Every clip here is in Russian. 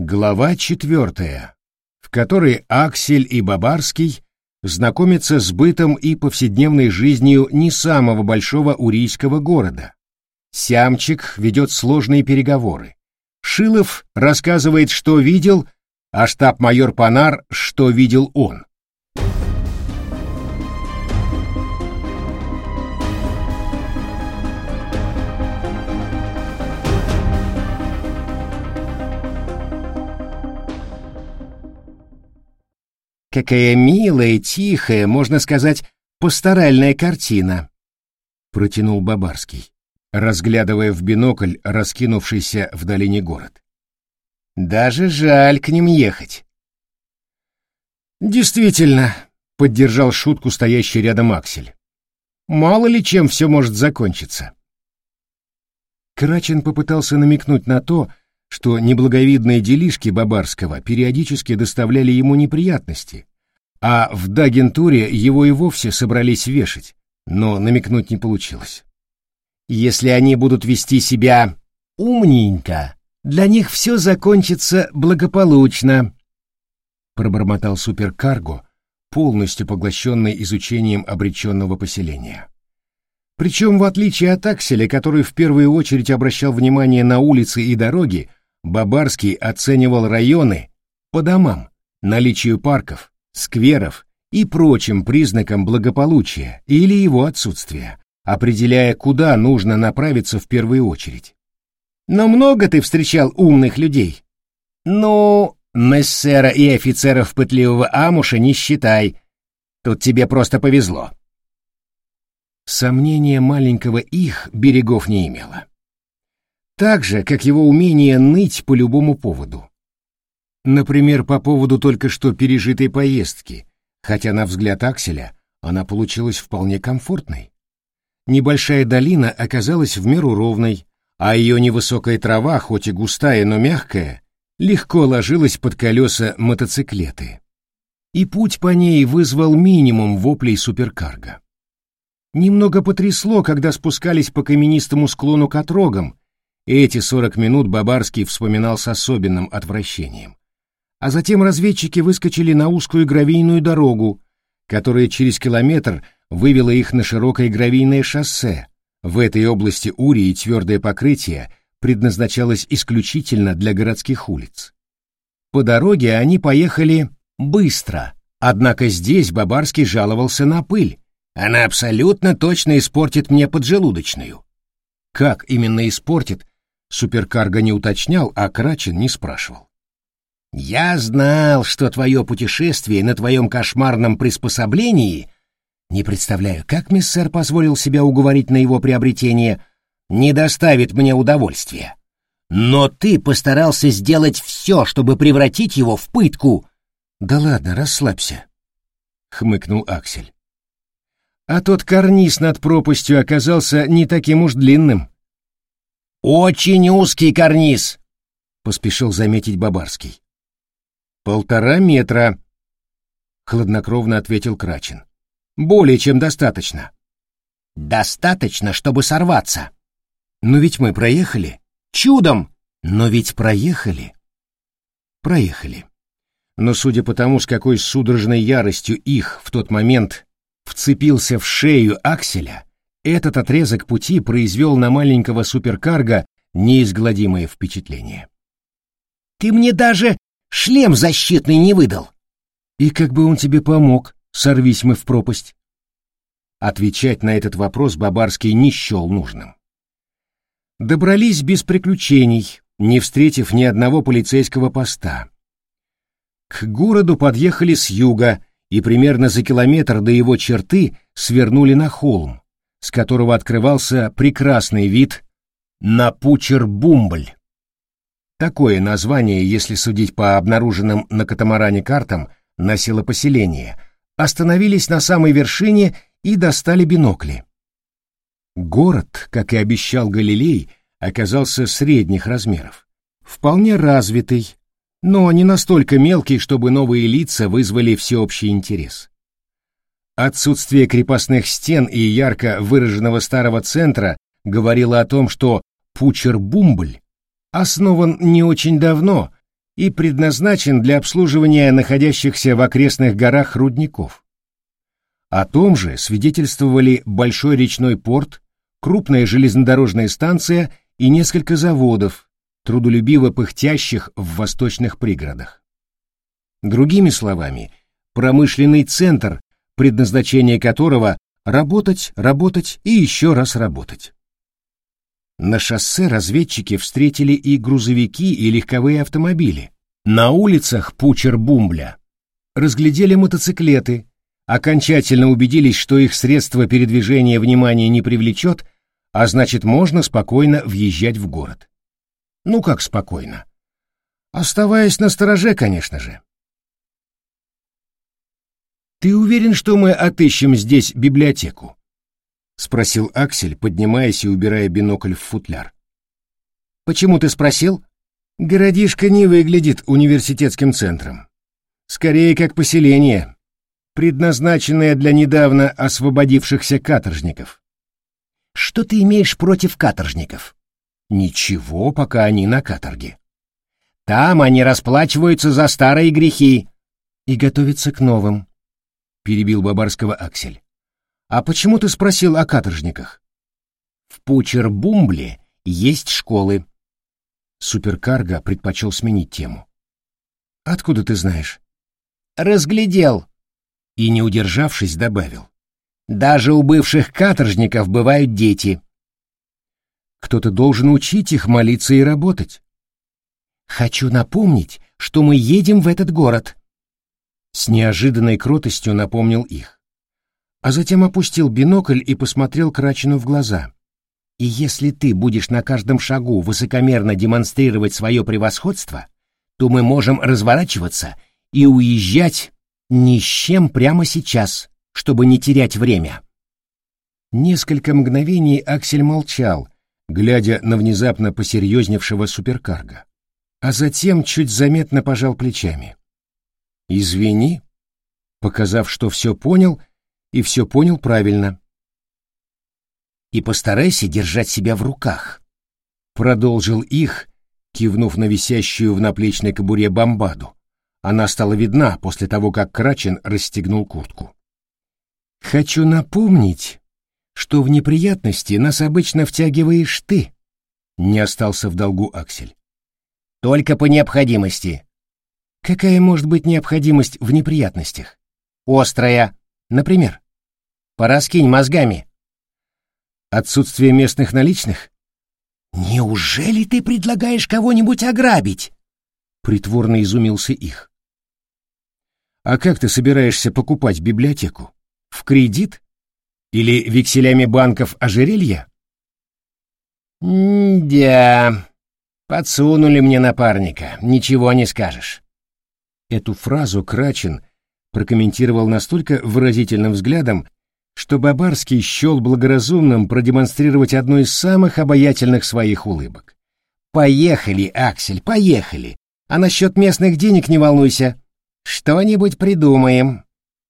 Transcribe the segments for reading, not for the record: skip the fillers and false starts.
Глава 4, в которой Аксель и Бабарский знакомятся с бытом и повседневной жизнью не самого большого урийского города. Сямчик ведет сложные переговоры. Шилов рассказывает, что видел, а штаб-майор Панар, что видел он. «Какая милая, тихая, можно сказать, пасторальная картина», — протянул Бабарский, разглядывая в бинокль раскинувшийся в долине город. «Даже жаль к ним ехать». «Действительно», — поддержал шутку стоящий рядом Аксель. «Мало ли чем все может закончиться». Крачин попытался намекнуть на то, что неблаговидные делишки Бабарского периодически доставляли ему неприятности, а в дагентуре его и вовсе собрались вешать, но намекнуть не получилось. «Если они будут вести себя умненько, для них все закончится благополучно», пробормотал суперкарго, полностью поглощенный изучением обреченного поселения. Причем, в отличие от Акселя, который в первую очередь обращал внимание на улицы и дороги, Бабарский оценивал районы по домам, наличию парков, скверов и прочим признакам благополучия или его отсутствия, определяя, куда нужно направиться в первую очередь. «Но много ты встречал умных людей?» «Ну, мессера и офицеров пытливого амуша не считай. Тут тебе просто повезло». Сомнение маленького их берегов не имело. Так же, как его умение ныть по любому поводу. Например, по поводу только что пережитой поездки, хотя, на взгляд Акселя, она получилась вполне комфортной. Небольшая долина оказалась в меру ровной, а ее невысокая трава, хоть и густая, но мягкая, легко ложилась под колеса мотоциклеты. И путь по ней вызвал минимум воплей суперкарго. Немного потрясло, когда спускались по каменистому склону к отрогам. Эти 40 минут Бабарский вспоминал с особенным отвращением. А затем разведчики выскочили на узкую гравийную дорогу, которая через километр вывела их на широкое гравийное шоссе. В этой области Урии твердое покрытие предназначалось исключительно для городских улиц. По дороге они поехали быстро, однако здесь Бабарский жаловался на пыль. «Она абсолютно точно испортит мне поджелудочную». Как именно испортит, суперкарго не уточнял, а Крачин не спрашивал. «Я знал, что твое путешествие на твоем кошмарном приспособлении, не представляю, как миссер позволил себя уговорить на его приобретение, не доставит мне удовольствия. Но ты постарался сделать все, чтобы превратить его в пытку». «Да ладно, расслабься», — хмыкнул Аксель. А тот карниз над пропастью оказался не таким уж длинным. «Очень узкий карниз», — поспешил заметить Бабарский. 1,5 метра, — хладнокровно ответил Крачин. «Более чем достаточно». «Достаточно, чтобы сорваться». «Но ведь мы проехали». «Чудом!» «Но ведь проехали». Проехали. Но судя по тому, с какой судорожной яростью их в тот момент вцепился в шею Акселя, этот отрезок пути произвел на маленького суперкарго неизгладимое впечатление. «Ты мне даже шлем защитный не выдал!» «И как бы он тебе помог, сорвись мы в пропасть?» Отвечать на этот вопрос Бабарский не счел нужным. Добрались без приключений, не встретив ни одного полицейского поста. К городу подъехали с юга и примерно за километр до его черты свернули на холм, с которого открывался прекрасный вид на Пучер-Бумбль. Такое название, если судить по обнаруженным на катамаране картам, носило поселение. Остановились на самой вершине и достали бинокли. Город, как и обещал Галилей, оказался средних размеров, вполне развитый, но не настолько мелкий, чтобы новые лица вызвали всеобщий интерес. Отсутствие крепостных стен и ярко выраженного старого центра говорило о том, что Пучер-Бумбль основан не очень давно и предназначен для обслуживания находящихся в окрестных горах рудников. О том же свидетельствовали большой речной порт, крупная железнодорожная станция и несколько заводов, трудолюбиво пыхтящих в восточных пригородах. Другими словами, промышленный центр, предназначение которого работать, работать и еще раз работать. На шоссе разведчики встретили и грузовики, и легковые автомобили. На улицах Пучер-Бумбля разглядели мотоциклеты, окончательно убедились, что их средство передвижения внимания не привлечет, а значит, можно спокойно въезжать в город. Ну как спокойно? Оставаясь настороже, конечно же. «Ты уверен, что мы отыщем здесь библиотеку?» — спросил Аксель, поднимаясь и убирая бинокль в футляр. «Почему ты спросил?» «Городишко не выглядит университетским центром. Скорее, как поселение, предназначенное для недавно освободившихся каторжников». «Что ты имеешь против каторжников?» «Ничего, пока они на каторге. Там они расплачиваются за старые грехи и готовятся к новым», — перебил Бабарского Аксель. «А почему ты спросил о каторжниках?» «В Пучер-Бумбле есть школы». Суперкарго предпочел сменить тему. «Откуда ты знаешь?» «Разглядел». И, не удержавшись, добавил. «Даже у бывших каторжников бывают дети». «Кто-то должен учить их молиться и работать». «Хочу напомнить, что мы едем в этот город». С неожиданной кротостью напомнил их. А затем опустил бинокль и посмотрел Крачену в глаза. «И если ты будешь на каждом шагу высокомерно демонстрировать свое превосходство, то мы можем разворачиваться и уезжать ни с чем прямо сейчас, чтобы не терять время». Несколько мгновений Аксель молчал, глядя на внезапно посерьезневшего суперкарго, а затем чуть заметно пожал плечами. «Извини», показав, что все понял, и все понял правильно. «И постарайся держать себя в руках», — продолжил их, кивнув на висящую в наплечной кобуре бомбаду. Она стала видна после того, как Крачен расстегнул куртку. «Хочу напомнить, что в неприятности нас обычно втягиваешь ты», — не остался в долгу Аксель. «Только по необходимости». «Какая может быть необходимость в неприятностях?» «Острая. Например?» «Пораскинь мозгами». «Отсутствие местных наличных?» «Неужели ты предлагаешь кого-нибудь ограбить?» Притворно изумился их. «А как ты собираешься покупать библиотеку? В кредит? Или векселями банков ожерелья?» «Да, подсунули мне напарника, ничего не скажешь». Эту фразу Крачен прокомментировал настолько выразительным взглядом, что Бабарский счел благоразумным продемонстрировать одну из самых обаятельных своих улыбок. «Поехали, Аксель, поехали! А насчет местных денег не волнуйся. Что-нибудь придумаем».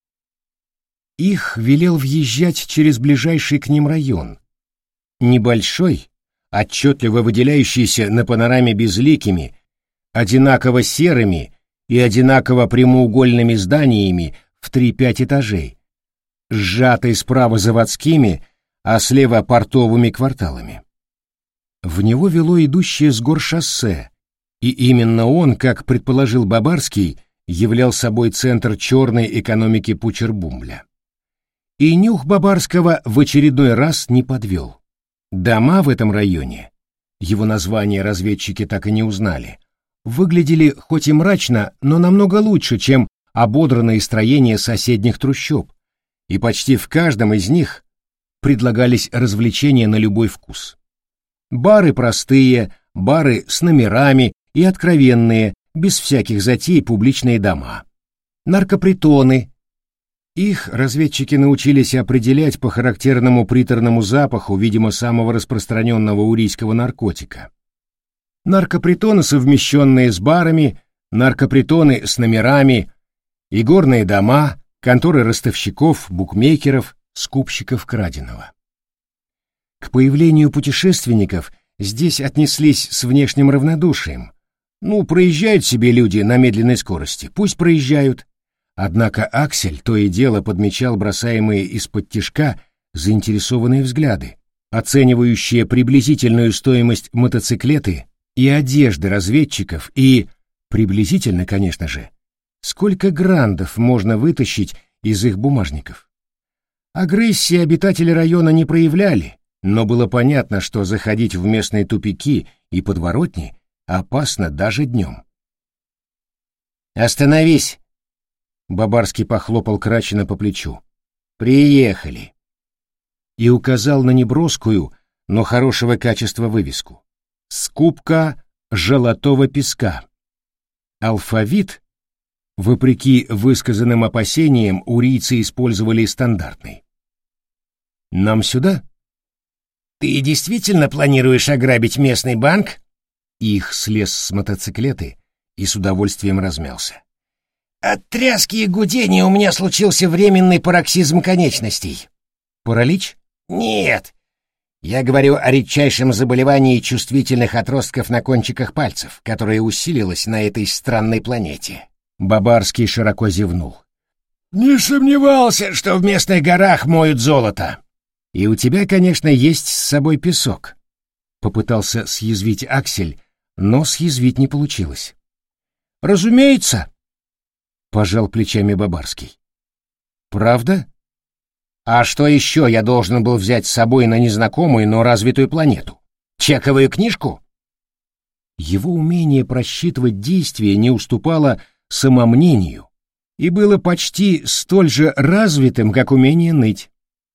Их велел въезжать через ближайший к ним район. Небольшой, отчетливо выделяющийся на панораме безликими, одинаково серыми и одинаково прямоугольными зданиями в 3-5 этажей, сжатый справа заводскими, а слева портовыми кварталами. В него вело идущее с гор шоссе, и именно он, как предположил Бабарский, являл собой центр черной экономики Пучер-Бумбля. И нюх Бабарского в очередной раз не подвел. Дома в этом районе, его название разведчики так и не узнали, выглядели хоть и мрачно, но намного лучше, чем ободранные строения соседних трущоб, и почти в каждом из них предлагались развлечения на любой вкус. Бары простые, бары с номерами и откровенные, без всяких затей публичные дома. Наркопритоны. Их разведчики научились определять по характерному приторному запаху, видимо, самого распространенного урийского наркотика. Наркопритоны, совмещенные с барами, наркопритоны с номерами, игорные дома, конторы ростовщиков, букмекеров, скупщиков краденого. К появлению путешественников здесь отнеслись с внешним равнодушием, Ну, проезжают себе люди на медленной скорости, пусть проезжают. Однако Аксель то и дело подмечал бросаемые из-под тишка заинтересованные взгляды, оценивающие приблизительную стоимость мотоциклеты и одежды разведчиков и, приблизительно, конечно же, сколько грандов можно вытащить из их бумажников. Агрессии обитатели района не проявляли, но было понятно, что заходить в местные тупики и подворотни опасно даже днем. «Остановись!» — Бабарский похлопал Крачина по плечу. «Приехали!» И указал на неброскую, но хорошего качества вывеску. «Скупка золотого песка». Алфавит, вопреки высказанным опасениям, урийцы использовали стандартный. «Нам сюда?» «Ты действительно планируешь ограбить местный банк?» Их слез с мотоциклеты и с удовольствием размялся. «От тряски и гудения у меня случился временный пароксизм конечностей». «Паралич?» «Нет. Я говорю о редчайшем заболевании чувствительных отростков на кончиках пальцев, которое усилилось на этой странной планете». Бабарский широко зевнул. «Не сомневался, что в местных горах моют золото». «И у тебя, конечно, есть с собой песок», — попытался съязвить Аксель, но съязвить не получилось. «Разумеется», — пожал плечами Бабарский. «Правда? А что еще я должен был взять с собой на незнакомую, но развитую планету? Чековую книжку?» Его умение просчитывать действия не уступало самомнению и было почти столь же развитым, как умение ныть.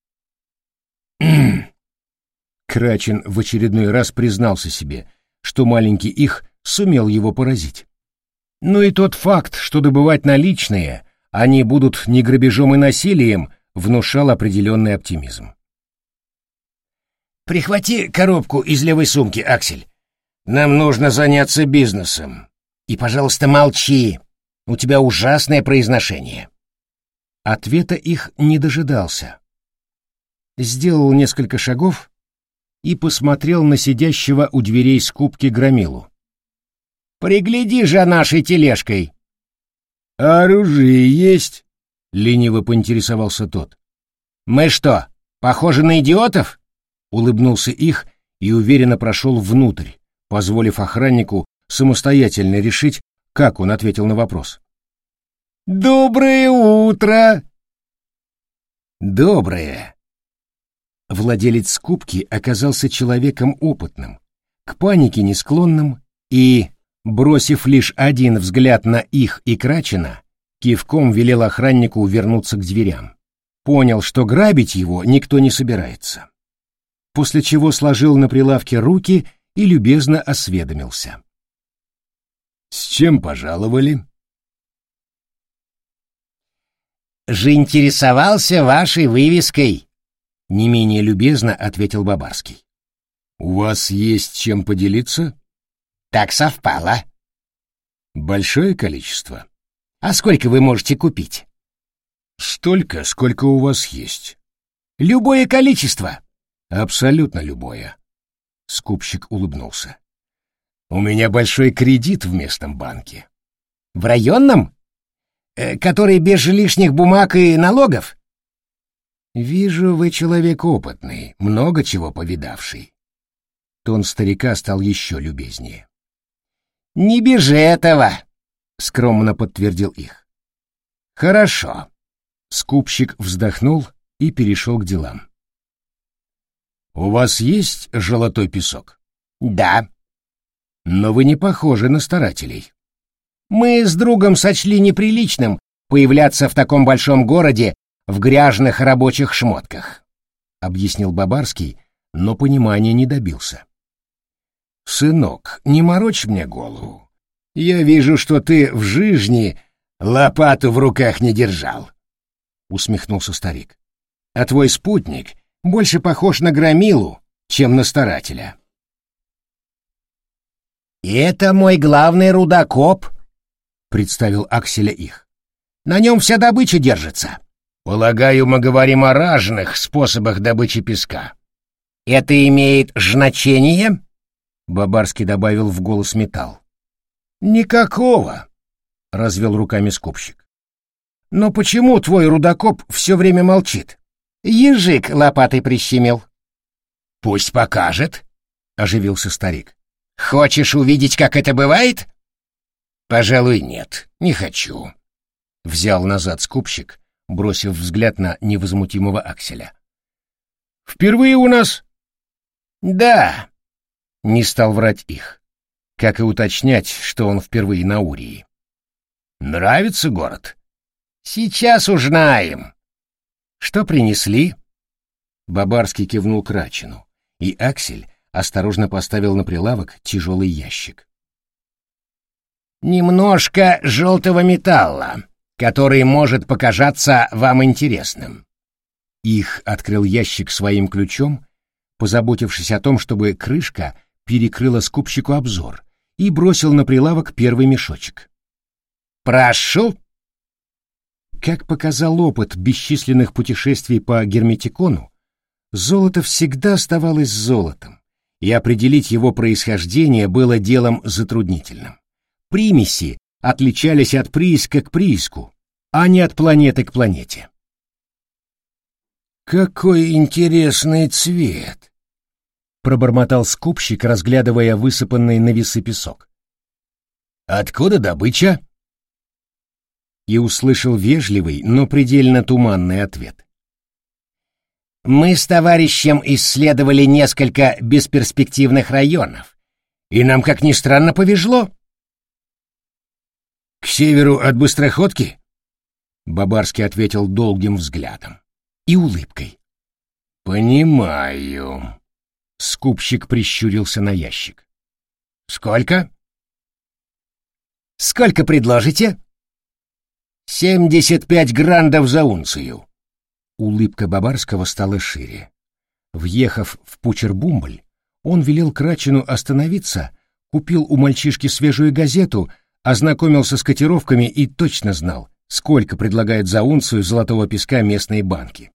Крачин в очередной раз признался себе, что маленький их сумел его поразить. Но и тот факт, что добывать наличные они будут не грабежом и насилием, внушал определенный оптимизм. «Прихвати коробку из левой сумки, Аксель. Нам нужно заняться бизнесом. И, пожалуйста, молчи. У тебя ужасное произношение». Ответа их не дожидался. Сделал несколько шагов и посмотрел на сидящего у дверей скупки громилу. «Пригляди же нашей тележкой!» «Оружие есть?» — лениво поинтересовался тот. «Мы что, похожи на идиотов?» — улыбнулся их и уверенно прошел внутрь, позволив охраннику самостоятельно решить, как он ответил на вопрос. «Доброе утро!» «Доброе!» Владелец скупки оказался человеком опытным, к панике не склонным и, бросив лишь один взгляд на их и Крачина, кивком велел охраннику вернуться к дверям. Понял, что грабить его никто не собирается. После чего сложил на прилавке руки и любезно осведомился. «С чем пожаловали?» «Заинтересовался вашей вывеской», — не менее любезно ответил Бабарский. «У вас есть чем поделиться?» «Так совпало». «Большое количество?» «А сколько вы можете купить?» «Столько, сколько у вас есть». «Любое количество?» «Абсолютно любое». Скупщик улыбнулся. «У меня большой кредит в местном банке». «В районном? Который без лишних бумаг и налогов?» «Вижу, вы человек опытный, много чего повидавший». Тон старика стал еще любезнее. «Не без этого», — скромно подтвердил их. «Хорошо». Скупщик вздохнул и перешел к делам. «У вас есть золотой песок?» «Да». «Но вы не похожи на старателей». «Мы с другом сочли неприличным появляться в таком большом городе в грязных рабочих шмотках», — объяснил Бабарский, но понимания не добился. «Сынок, не морочь мне голову. Я вижу, что ты в жизни лопату в руках не держал», — усмехнулся старик. «А твой спутник больше похож на громилу, чем на старателя». «Это мой главный рудокоп», — представил Акселя их. «На нем вся добыча держится». «Полагаю, мы говорим о разных способах добычи песка». «Это имеет значение?» — Бабарский добавил в голос металл. Никакого, развел руками скупщик. Но почему твой рудокоп все время молчит? Язык лопатой прищемил. Пусть покажет, оживился старик. Хочешь увидеть, как это бывает? Пожалуй, нет, не хочу. Взял назад скупщик, бросив взгляд на невозмутимого Акселя. Впервые у нас? Да. Не стал врать их, как и уточнять, что он впервые на Урии. Нравится город? Сейчас узнаем. Что принесли? Бабарский кивнул Крачину, и Аксель осторожно поставил на прилавок тяжелый ящик. Немножко желтого металла, который может показаться вам интересным. Их открыл ящик своим ключом, позаботившись о том, чтобы крышка перекрыла скупщику обзор, и бросил на прилавок первый мешочек. «Прошу!» Как показал опыт бесчисленных путешествий по Герметикону, золото всегда оставалось золотом, и определить его происхождение было делом затруднительным. Примеси отличались от прииска к прииску, а не от планеты к планете. «Какой интересный цвет!» — пробормотал скупщик, разглядывая высыпанный на весы песок. «Откуда добыча?» И услышал вежливый, но предельно туманный ответ. «Мы с товарищем исследовали несколько бесперспективных районов, и нам, как ни странно, повезло». «К северу от Быстроходки?» Бабарский ответил долгим взглядом и улыбкой. «Понимаю». Скупщик прищурился на ящик. «Сколько?» «Сколько предложите?» 75 грандов за унцию». Улыбка Бабарского стала шире. Въехав в Пучер-Бумбль, он велел Крачину остановиться, купил у мальчишки свежую газету, ознакомился с котировками и точно знал, сколько предлагают за унцию золотого песка местные банки.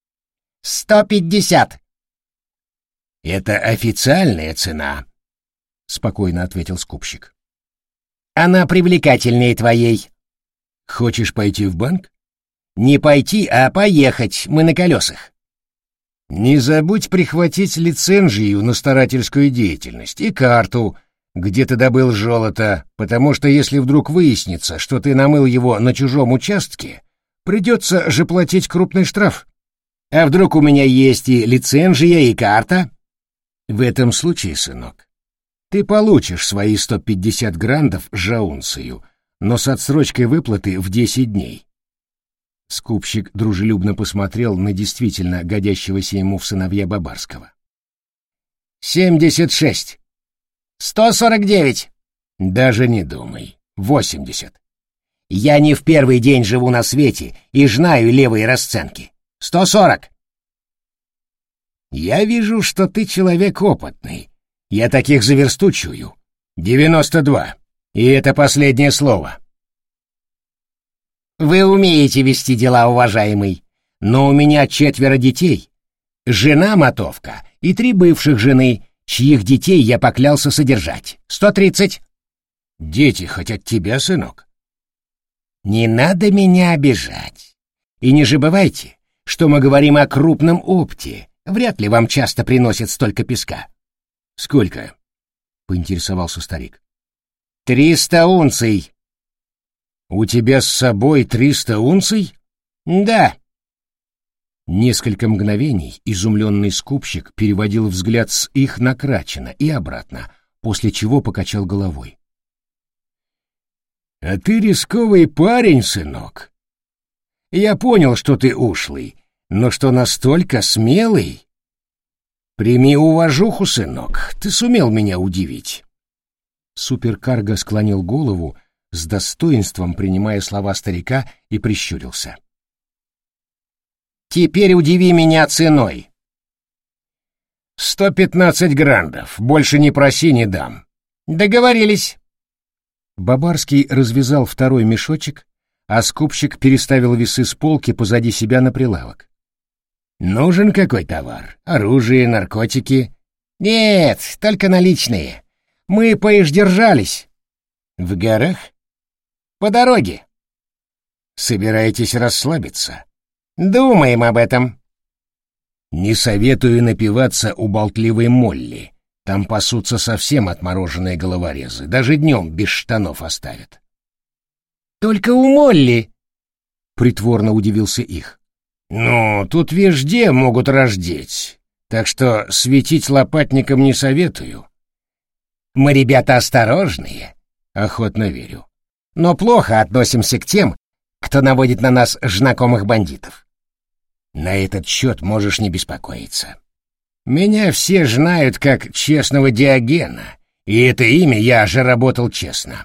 150. «Это официальная цена», — спокойно ответил скупщик. «Она привлекательнее твоей». «Хочешь пойти в банк?» «Не пойти, а поехать, мы на колесах». «Не забудь прихватить лицензию на старательскую деятельность и карту, где ты добыл золото, потому что если вдруг выяснится, что ты намыл его на чужом участке, придется же платить крупный штраф. А вдруг у меня есть и лицензия, и карта?» «В этом случае, сынок, ты получишь свои 150 грандов за унцию, но с отсрочкой выплаты в 10 дней». Скупщик дружелюбно посмотрел на действительно годящегося ему в сыновья Бабарского. 76. 149. Даже не думай. 80. Я не в первый день живу на свете и знаю левые расценки. 140. Я вижу, что ты человек опытный. Я таких за версту чую. 92. И это последнее слово. Вы умеете вести дела, уважаемый, но у меня 4 детей. Жена мотовка и 3 бывших жены, чьих детей я поклялся содержать. 130. Дети хотят тебя, сынок. Не надо меня обижать. И не забывайте, что мы говорим о крупном опте. Вряд ли вам часто приносят столько песка. Сколько? Поинтересовался старик. 300 унций. У тебя с собой 300 унций? Да. Несколько мгновений изумленный скупщик переводил взгляд с их на Крачина и обратно, после чего покачал головой. «А ты рисковый парень, сынок. Я понял, что ты ушлый, но что настолько смелый? Прими уважуху, сынок, ты сумел меня удивить». Суперкарго склонил голову, с достоинством принимая слова старика, и прищурился. «Теперь удиви меня ценой». 115 грандов, больше не проси, не дам. Договорились. Бабарский развязал второй мешочек, а скупщик переставил весы с полки позади себя на прилавок. Нужен какой товар? Оружие, наркотики? Нет, только наличные. Мы поиздержались. В горах? По дороге. Собираетесь расслабиться? Думаем об этом. Не советую напиваться у болтливой Молли. Там пасутся совсем отмороженные головорезы. Даже днем без штанов оставят. Только у Молли? Притворно удивился их. Ну, тут везде могут рождеть. Так что светить лопатникам не советую. Мы ребята осторожные, охотно верю. Но плохо относимся к тем, кто наводит на нас знакомых бандитов. На этот счет можешь не беспокоиться. Меня все знают как честного Диогена, и это имя я же работал честно.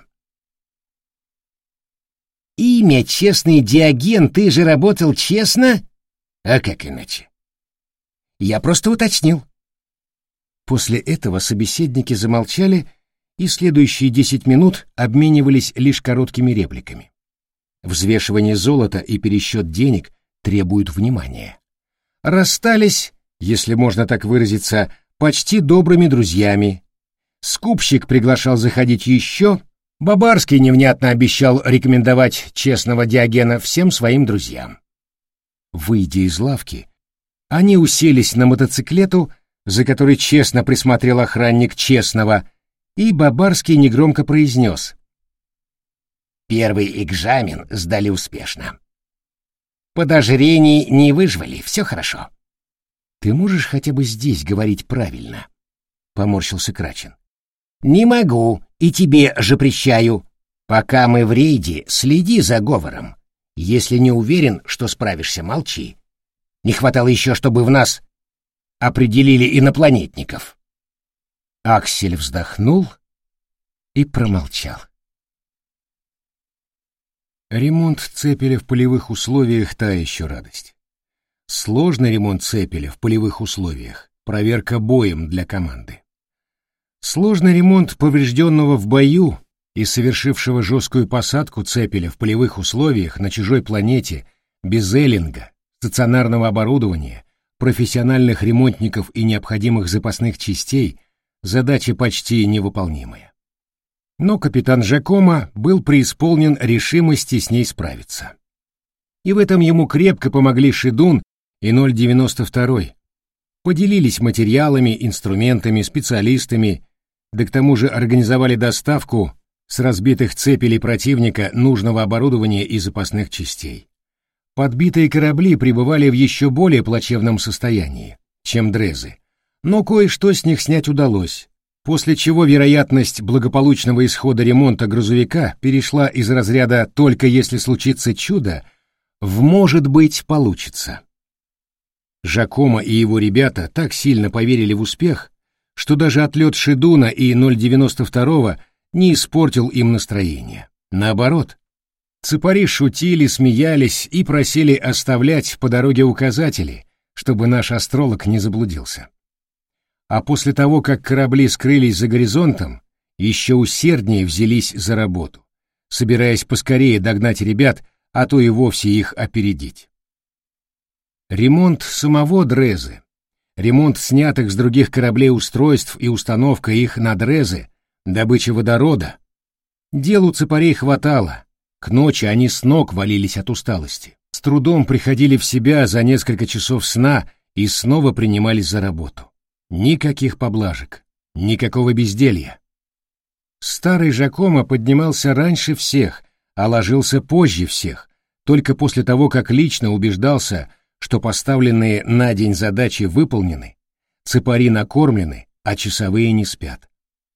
Имя честный Диоген, ты же работал честно? А как иначе? Я просто уточнил. После этого собеседники замолчали и следующие 10 минут обменивались лишь короткими репликами. Взвешивание золота и пересчет денег требуют внимания. Расстались, если можно так выразиться, почти добрыми друзьями. Скупщик приглашал заходить еще, Бабарский невнятно обещал рекомендовать честного Диогена всем своим друзьям. Выйдя из лавки, они уселись на мотоциклету, за которой честно присмотрел охранник честного, и Бабарский негромко произнес: «Первый экзамен сдали успешно. Подозрений не вызвали, все хорошо». «Ты можешь хотя бы здесь говорить правильно?» — поморщился Крачин. «Не могу, и тебе запрещаю. Пока мы в рейде, следи за говором. Если не уверен, что справишься, молчи. Не хватало еще, чтобы в нас определили инопланетников». Аксель вздохнул и промолчал. Ремонт цепеля в полевых условиях — та еще радость. Сложный ремонт цепеля в полевых условиях — проверка боем для команды. Сложный ремонт поврежденного в бою и совершившего жесткую посадку цепеля в полевых условиях на чужой планете без эллинга, стационарного оборудования, профессиональных ремонтников и необходимых запасных частей — задача почти невыполнимая. Но капитан Жакомо был преисполнен решимости с ней справиться. И в этом ему крепко помогли Шидун и 092. Поделились материалами, инструментами, специалистами, да к тому же организовали доставку с разбитых цепелей противника нужного оборудования и запасных частей. Подбитые корабли пребывали в еще более плачевном состоянии, чем дрезы, но кое-что с них снять удалось, после чего вероятность благополучного исхода ремонта грузовика перешла из разряда «только если случится чудо» в «может быть, получится». Жакомо и его ребята так сильно поверили в успех, что даже отлет Шидуна и 092 не испортил им настроение. Наоборот, цепари шутили, смеялись и просили оставлять по дороге указатели, чтобы наш астролог не заблудился. А после того, как корабли скрылись за горизонтом, еще усерднее взялись за работу, собираясь поскорее догнать ребят, а то и вовсе их опередить. Ремонт самого Дрезы, ремонт снятых с других кораблей устройств и установка их на Дрезы, добыча водорода. Дел у цепарей хватало, к ночи они с ног валились от усталости, с трудом приходили в себя за несколько часов сна и снова принимались за работу. Никаких поблажек, никакого безделья. Старый Жакомо поднимался раньше всех, а ложился позже всех, только после того, как лично убеждался, что поставленные на день задачи выполнены, цепари накормлены, а часовые не спят.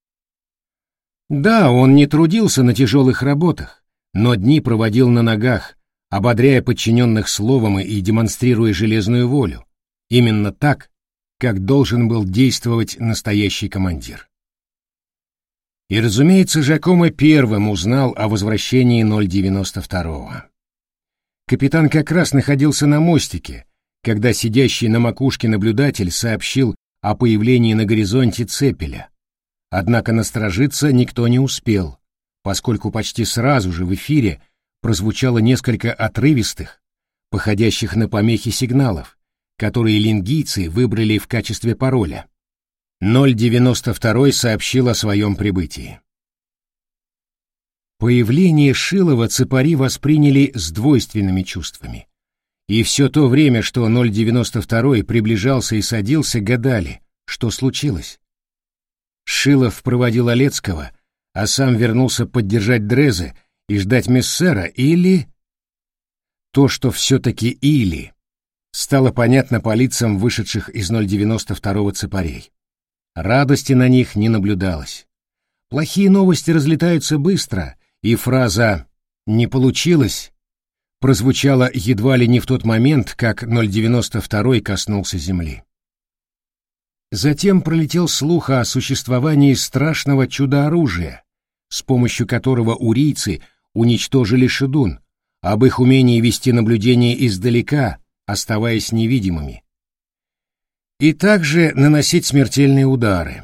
Да, он не трудился на тяжелых работах, но дни проводил на ногах, ободряя подчиненных словом и демонстрируя железную волю. Именно так, как должен был действовать настоящий командир. И, разумеется, Жакомо первым узнал о возвращении 092. Капитан как раз находился на мостике, когда сидящий на макушке наблюдатель сообщил о появлении на горизонте цепеля. Однако насторожиться никто не успел, поскольку почти сразу же в эфире прозвучало несколько отрывистых, походящих на помехи сигналов, которые лингийцы выбрали в качестве пароля. 092 сообщил о своем прибытии. Появление Шилова цепари восприняли с двойственными чувствами. И все то время, что 092 приближался и садился, гадали, что случилось. Шилов проводил Олецкого, а сам вернулся поддержать Дрезе и ждать Мессера, или... То, что все-таки или, стало понятно по лицам вышедших из 092 цепарей. Радости на них не наблюдалось. Плохие новости разлетаются быстро, и фраза «не получилось» прозвучала едва ли не в тот момент, как 092 коснулся земли. Затем пролетел слух о существовании страшного чудо-оружия, с помощью которого урийцы уничтожили Шидун, об их умении вести наблюдение издалека, оставаясь невидимыми, и также наносить смертельные удары.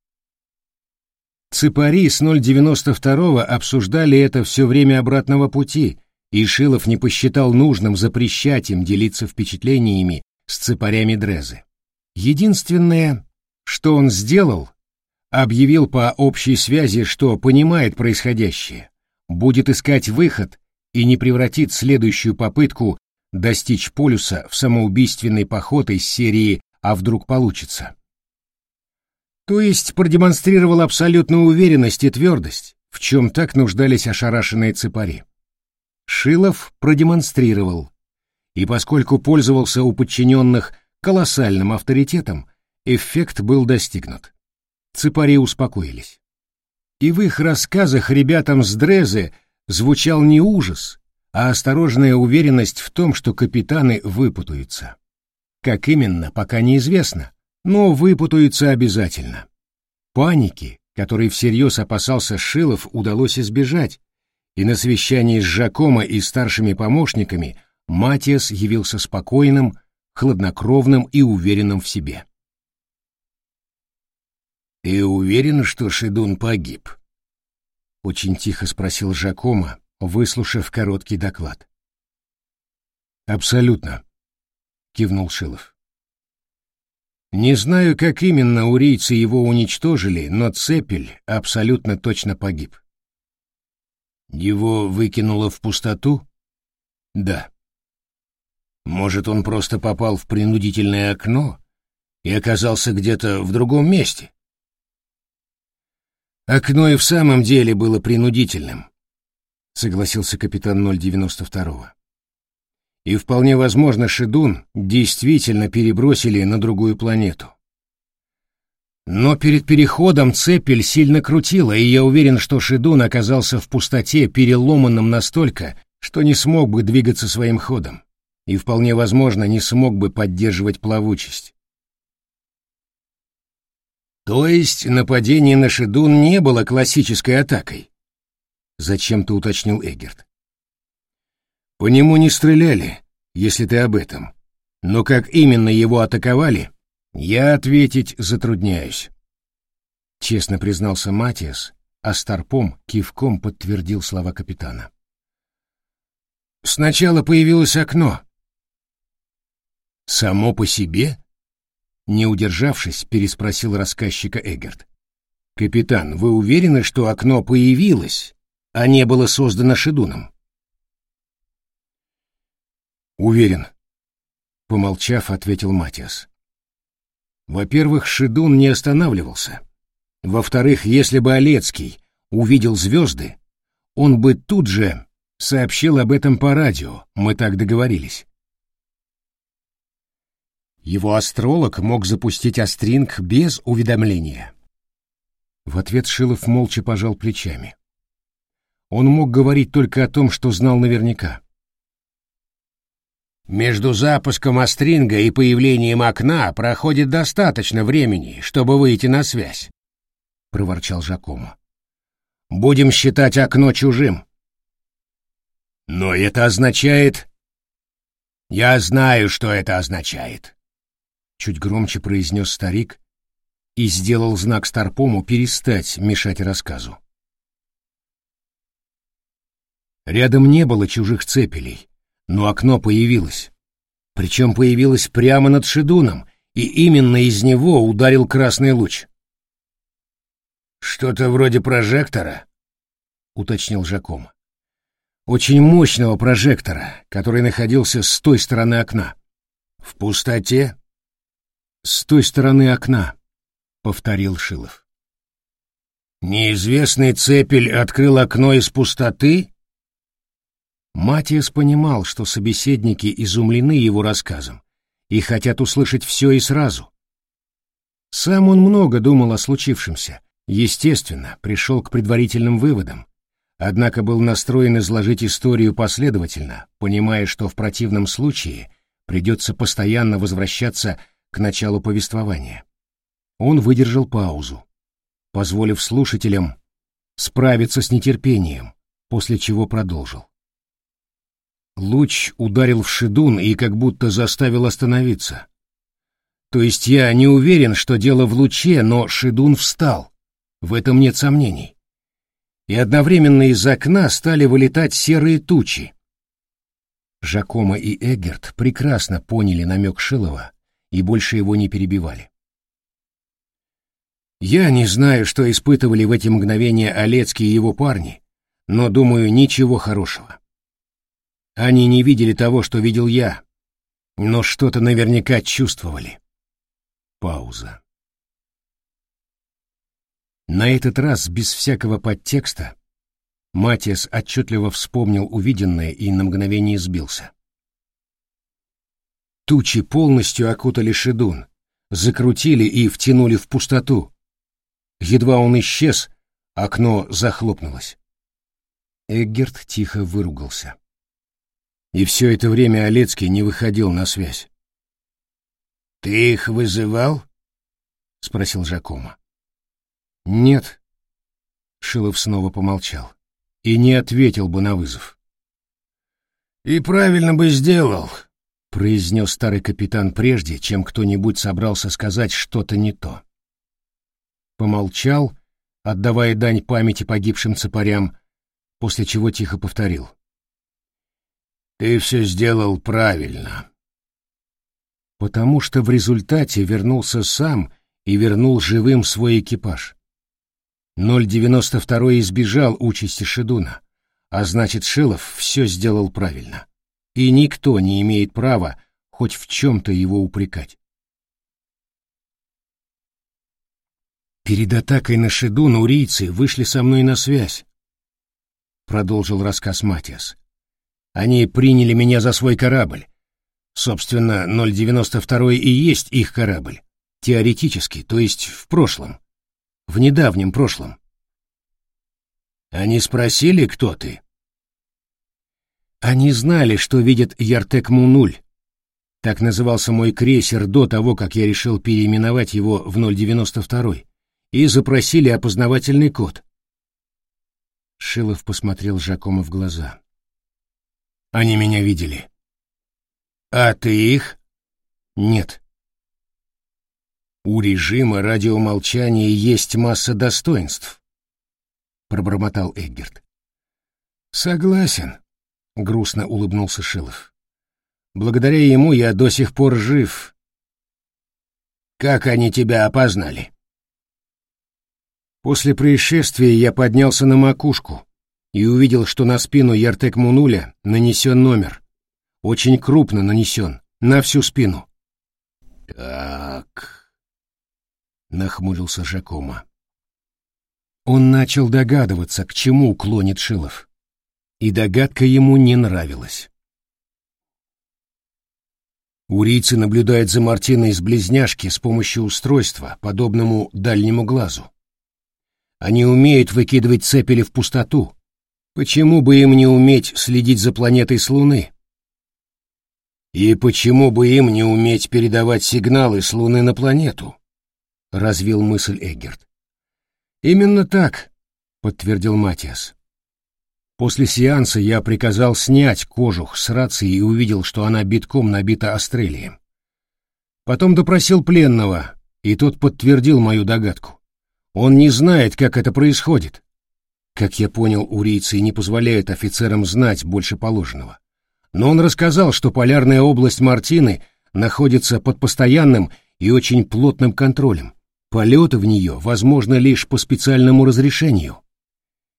Цепари с 092 обсуждали это все время обратного пути, и Шилов не посчитал нужным запрещать им делиться впечатлениями с цепарями Дрезы. Единственное, что он сделал, объявил по общей связи, что понимает происходящее, будет искать выход и не превратит следующую попытку достичь полюса в самоубийственный поход из серии «А вдруг получится?». То есть продемонстрировал абсолютную уверенность и твердость, в чем так нуждались ошарашенные цепари. Шилов продемонстрировал, и поскольку пользовался у подчиненных колоссальным авторитетом, эффект был достигнут. Цепари успокоились. И в их рассказах ребятам с Дрезе звучал не ужас, а осторожная уверенность в том, что капитаны выпутаются. Как именно, пока неизвестно, но выпутаются обязательно. Паники, которой всерьез опасался Шилов, удалось избежать, и на совещании с Жакомо и старшими помощниками Матиас явился спокойным, хладнокровным и уверенным в себе. «Ты уверен, что Шидун погиб?» — очень тихо спросил Жакомо, выслушав короткий доклад. «Абсолютно», — кивнул Шилов. «Не знаю, как именно урийцы его уничтожили, но Цепель абсолютно точно погиб». «Его выкинуло в пустоту?» «Да». «Может, он просто попал в принудительное окно и оказался где-то в другом месте?» «Окно и в самом деле было принудительным», — согласился капитан 092. «И вполне возможно, Шидун действительно перебросили на другую планету. Но перед переходом Цепель сильно крутила, и я уверен, что Шидун оказался в пустоте, переломанным настолько, что не смог бы двигаться своим ходом, и вполне возможно, не смог бы поддерживать плавучесть». «То есть нападение на Шидун не было классической атакой?» — зачем-то уточнил Эггерт. «По нему не стреляли, если ты об этом. Но как именно его атаковали, я ответить затрудняюсь», — честно признался Матиас, а Старпом кивком подтвердил слова капитана. «Сначала появилось окно». «Само по себе?» Не удержавшись, переспросил рассказчика Эггерт. «Капитан, вы уверены, что окно появилось, а не было создано Шидуном?» «Уверен», — помолчав, ответил Матиас. «Во-первых, Шидун не останавливался. Во-вторых, если бы Олецкий увидел звезды, он бы тут же сообщил об этом по радио, мы так договорились. Его астролог мог запустить астринг без уведомления». В ответ Шилов молча пожал плечами. Он мог говорить только о том, что знал наверняка. «Между запуском астринга и появлением окна проходит достаточно времени, чтобы выйти на связь», — проворчал Жакомо. «Будем считать окно чужим». «Но это означает...» «Я знаю, что это означает», — чуть громче произнес старик и сделал знак Старпому перестать мешать рассказу. Рядом не было чужих цепелей, но окно появилось. Причем появилось прямо над Шидуном, и именно из него ударил красный луч. «Что-то вроде прожектора?» — уточнил Жакомо. «Очень мощного прожектора, который находился с той стороны окна». «В пустоте?» «С той стороны окна», — повторил Шилов. «Неизвестный Цепель открыл окно из пустоты?» Матиас понимал, что собеседники изумлены его рассказом и хотят услышать все и сразу. Сам он много думал о случившемся, естественно, пришел к предварительным выводам, однако был настроен изложить историю последовательно, понимая, что в противном случае придется постоянно возвращаться к началу повествования. Он выдержал паузу, позволив слушателям справиться с нетерпением, после чего продолжил. Луч ударил в Шидун и как будто заставил остановиться. То есть я не уверен, что дело в луче, но Шидун встал, в этом нет сомнений. И одновременно из окна стали вылетать серые тучи. Жакомо и Эггерт прекрасно поняли намек Шилова и больше его не перебивали. Я не знаю, что испытывали в эти мгновения Олецкий и его парни, но, думаю, ничего хорошего. Они не видели того, что видел я, но что-то наверняка чувствовали. Пауза. На этот раз, без всякого подтекста, Матиас отчетливо вспомнил увиденное и на мгновение сбился. Тучи полностью окутали Шидун, закрутили и втянули в пустоту. Едва он исчез, окно захлопнулось. Эггерт тихо выругался. И все это время Олецкий не выходил на связь. «Ты их вызывал?» — спросил Жакомо. «Нет». Шилов снова помолчал. «И не ответил бы на вызов». «И правильно бы сделал», — произнес старый капитан прежде, чем кто-нибудь собрался сказать что-то не то. Помолчал, отдавая дань памяти погибшим цапарям, после чего тихо повторил. «Ты все сделал правильно». Потому что в результате вернулся сам и вернул живым свой экипаж. 092 избежал участи Шидуна, а значит, Шилов все сделал правильно. И никто не имеет права хоть в чем-то его упрекать. «Перед атакой на Шидун урийцы вышли со мной на связь», — продолжил рассказ Матиас. «Они приняли меня за свой корабль. Собственно, 092 и есть их корабль. Теоретически, то есть в прошлом. В недавнем прошлом». «Они спросили, кто ты?» «Они знали, что видят Яртек-Мунуль. Так назывался мой крейсер до того, как я решил переименовать его в 092, и запросили опознавательный код». Шилов посмотрел Жакомо в глаза. «Они меня видели». «А ты их?» «Нет». «У режима радиомолчания есть масса достоинств», — пробормотал Эггерт. «Согласен», — грустно улыбнулся Шилов. «Благодаря ему я до сих пор жив». «Как они тебя опознали?» После происшествия я поднялся на макушку и увидел, что на спину Яртек-Мунуля нанесен номер. Очень крупно нанесен, на всю спину. «Так...» — нахмурился Жакомо. Он начал догадываться, к чему клонит Шилов. И догадка ему не нравилась. Урийцы наблюдают за Мартиной с близняшки с помощью устройства, подобному дальнему глазу. Они умеют выкидывать цепели в пустоту. Почему бы им не уметь следить за планетой с Луны? И почему бы им не уметь передавать сигналы с Луны на планету? Развил мысль Эггерт. Именно так, подтвердил Матиас. После сеанса я приказал снять кожух с рации и увидел, что она битком набита астрелием. Потом допросил пленного, и тот подтвердил мою догадку. Он не знает, как это происходит. Как я понял, урийцы не позволяют офицерам знать больше положенного. Но он рассказал, что полярная область Мартины находится под постоянным и очень плотным контролем. Полеты в нее возможны лишь по специальному разрешению.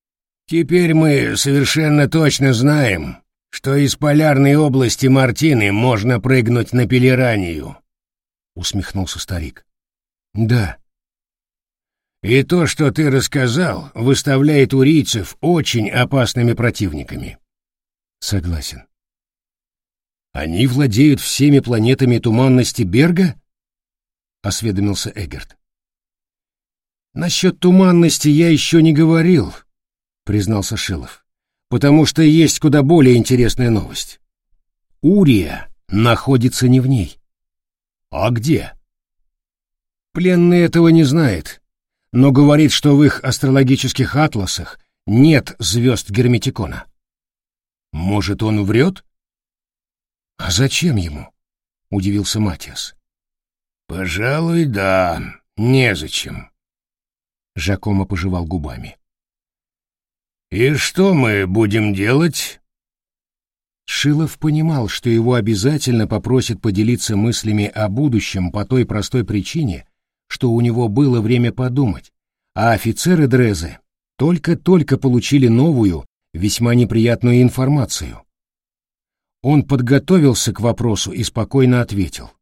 Теперь мы совершенно точно знаем, что из полярной области Мартины можно прыгнуть на Пелеранию, — усмехнулся старик. Да. И то, что ты рассказал, выставляет урийцев очень опасными противниками. Согласен. Они владеют всеми планетами туманности Берга? — осведомился Эггерт. Насчет туманности я еще не говорил, — признался Шилов, — потому что есть куда более интересная новость. Урия находится не в ней. А где? Пленный этого не знает, но говорит, что в их астрологических атласах нет звезд Герметикона. Может, он врет? А зачем ему? — удивился Матиас. Пожалуй, да, незачем. Жакомо пожевал губами. «И что мы будем делать?» Шилов понимал, что его обязательно попросят поделиться мыслями о будущем по той простой причине, что у него было время подумать, а офицеры Дрезе только-только получили новую, весьма неприятную информацию. Он подготовился к вопросу и спокойно ответил.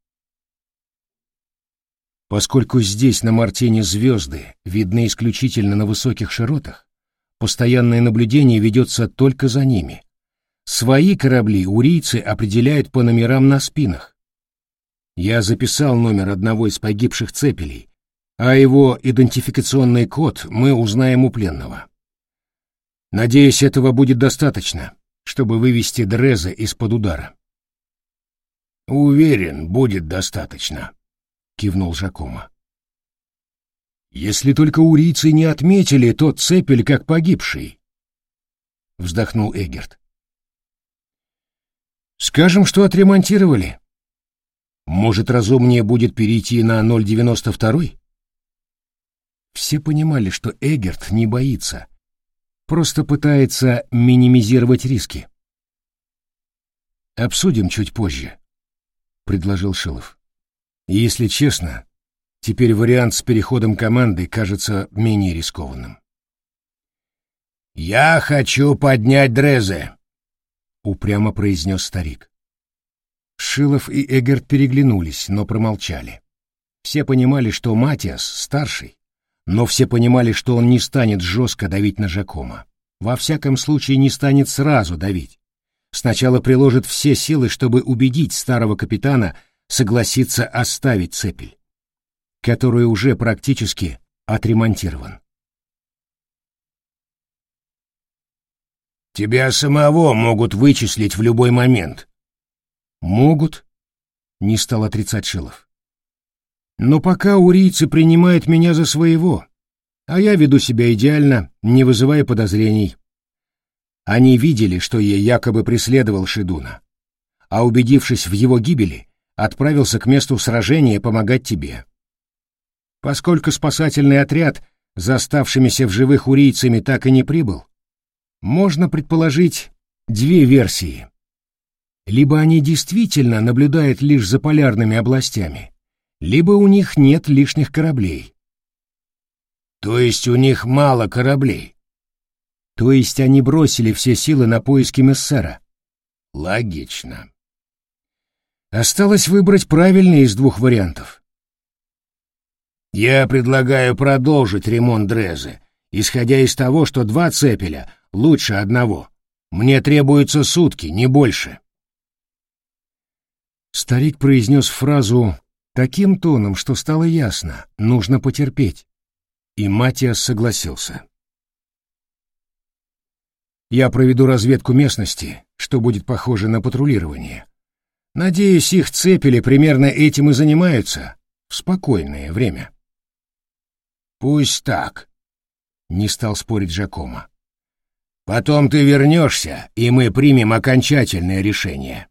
Поскольку здесь на Мартине звезды видны исключительно на высоких широтах, постоянное наблюдение ведется только за ними. Свои корабли урийцы определяют по номерам на спинах. Я записал номер одного из погибших цепелей, а его идентификационный код мы узнаем у пленного. Надеюсь, этого будет достаточно, чтобы вывести Дрезе из-под удара. Уверен, будет достаточно. — кивнул Жакомо. «Если только урийцы не отметили тот цепель как погибший», — вздохнул Эггерт. «Скажем, что отремонтировали. Может, разумнее будет перейти на 092?» Все понимали, что Эггерт не боится, просто пытается минимизировать риски. «Обсудим чуть позже», — предложил Шилов. Если честно, теперь вариант с переходом команды кажется менее рискованным. «Я хочу поднять Дрезе», — упрямо произнес старик. Шилов и Эггерт переглянулись, но промолчали. Все понимали, что Матиас старший, но все понимали, что он не станет жестко давить на Жакомо. Во всяком случае, не станет сразу давить. Сначала приложит все силы, чтобы убедить старого капитана согласиться оставить цепель, который уже практически отремонтирован. «Тебя самого могут вычислить в любой момент». «Могут», — не стал отрицать Шилов. «Но пока урийцы принимают меня за своего, а я веду себя идеально, не вызывая подозрений. Они видели, что я якобы преследовал Шидуна, а убедившись в его гибели, отправился к месту сражения помогать тебе. Поскольку спасательный отряд за оставшимися в живых урийцами так и не прибыл, можно предположить две версии. Либо они действительно наблюдают лишь за полярными областями, либо у них нет лишних кораблей. То есть у них мало кораблей? То есть они бросили все силы на поиски Мессера? Логично. Осталось выбрать правильный из двух вариантов. Я предлагаю продолжить ремонт Дрезе, исходя из того, что 2 цепеля лучше одного. Мне требуются сутки, не больше. Старик произнес фразу таким тоном, что стало ясно, нужно потерпеть. И Матиас согласился. Я проведу разведку местности, что будет похоже на патрулирование. Надеюсь, их цепели примерно этим и занимаются в спокойное время. Пусть так, не стал спорить Жакомо. Потом ты вернешься, и мы примем окончательное решение.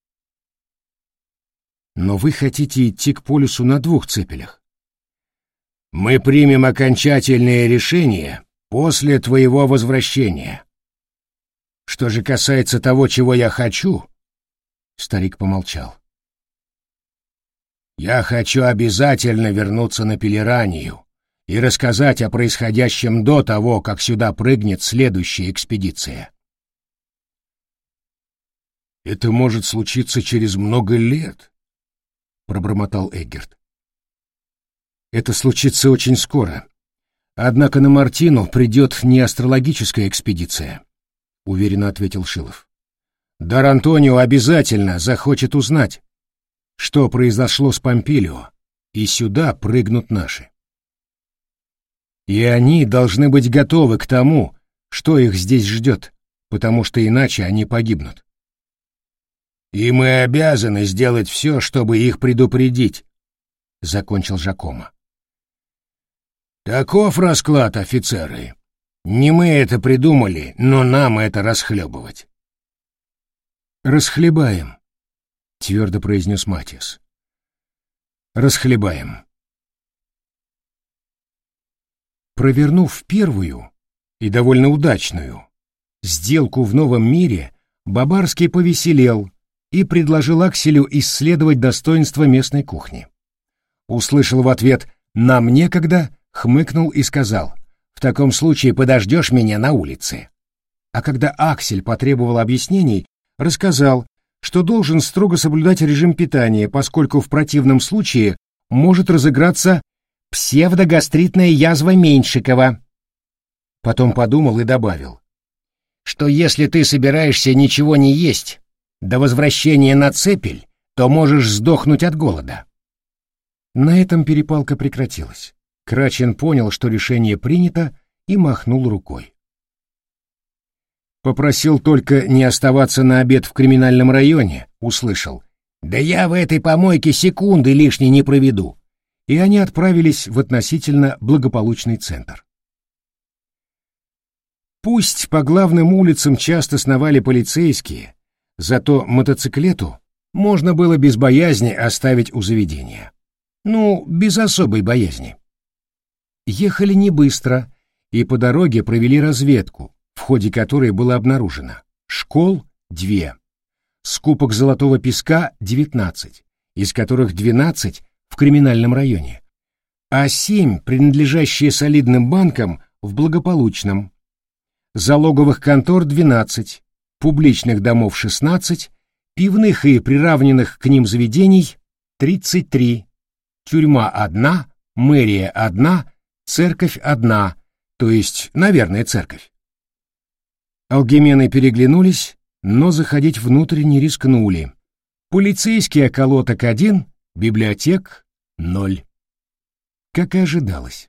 Но вы хотите идти к полюсу на 2 цепелях. Мы примем окончательное решение после твоего возвращения. Что же касается того, чего я хочу, старик помолчал. Я хочу обязательно вернуться на Пелеранию и рассказать о происходящем до того, как сюда прыгнет следующая экспедиция. «Это может случиться через много лет», — пробормотал Эггерт. «Это случится очень скоро. Однако на Мартину придет не астрологическая экспедиция», — уверенно ответил Шилов. «Дар Антонио обязательно захочет узнать, что произошло с Помпилио, и сюда прыгнут наши. И они должны быть готовы к тому, что их здесь ждет, потому что иначе они погибнут. И мы обязаны сделать все, чтобы их предупредить», — закончил Жакомо. «Таков расклад, офицеры. Не мы это придумали, но нам это расхлебывать». «Расхлебаем», — твердо произнес Матиас. «Расхлебаем». Провернув первую и довольно удачную сделку в новом мире, Бабарский повеселел и предложил Акселю исследовать достоинства местной кухни. Услышал в ответ «нам некогда», хмыкнул и сказал: «В таком случае подождешь меня на улице». А когда Аксель потребовал объяснений, рассказал, что должен строго соблюдать режим питания, поскольку в противном случае может разыграться псевдогастритная язва Меньшикова. Потом подумал и добавил, что если ты собираешься ничего не есть до возвращения на цепель, то можешь сдохнуть от голода. На этом перепалка прекратилась. Крачин понял, что решение принято, и махнул рукой. Попросил только не оставаться на обед в криминальном районе, услышал: «Да я в этой помойке секунды лишней не проведу». И они отправились в относительно благополучный центр. Пусть по главным улицам часто сновали полицейские, зато мотоциклету можно было без боязни оставить у заведения. Ну, без особой боязни. Ехали не быстро, и по дороге провели разведку, в ходе которой было обнаружено: школ 2, скупок золотого песка 19, из которых 12 в криминальном районе, а 7, принадлежащие солидным банкам, в благополучном, залоговых контор 12, публичных домов 16, пивных и приравненных к ним заведений 33, тюрьма 1, мэрия 1, церковь 1, то есть, наверное, церковь. Алгемены переглянулись, но заходить внутрь не рискнули. Полицейский околоток 1, библиотек 0. Как и ожидалось.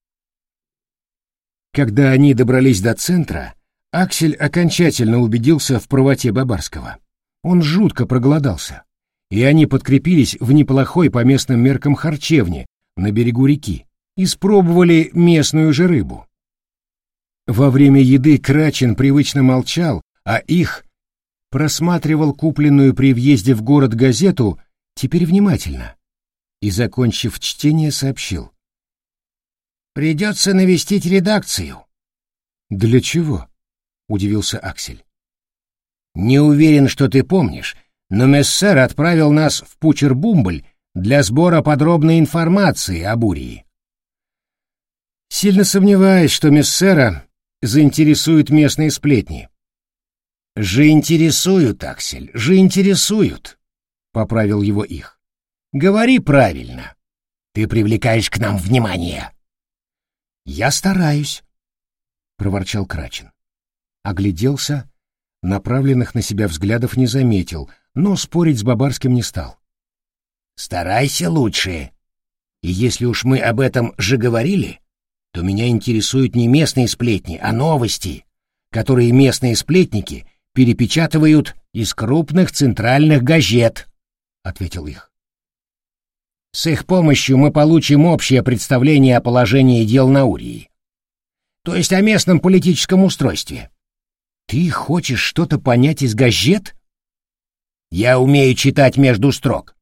Когда они добрались до центра, Аксель окончательно убедился в правоте Бабарского. Он жутко проголодался, и они подкрепились в неплохой по местным меркам харчевне на берегу реки, испробовали местную же рыбу. Во время еды Крачин привычно молчал, а их просматривал купленную при въезде в город газету теперь внимательно и, закончив чтение, сообщил: «Придется навестить редакцию». «Для чего?» — удивился Аксель. «Не уверен, что ты помнишь, но Мессер отправил нас в Пучер-Бумбль для сбора подробной информации о Бурии». «Сильно сомневаюсь, что Мессера заинтересуют местные сплетни». «Же интересуют, Аксель, же интересуют», — поправил его их. «Говори правильно. Ты привлекаешь к нам внимание». «Я стараюсь», — проворчал Крачин. Огляделся, направленных на себя взглядов не заметил, но спорить с Бабарским не стал. «Старайся лучше. И если уж мы об этом же говорили, то меня интересуют не местные сплетни, а новости, которые местные сплетники перепечатывают из крупных центральных газет», — ответил их. «С их помощью мы получим общее представление о положении дел на Урии, то есть о местном политическом устройстве». «Ты хочешь что-то понять из газет?» «Я умею читать между строк».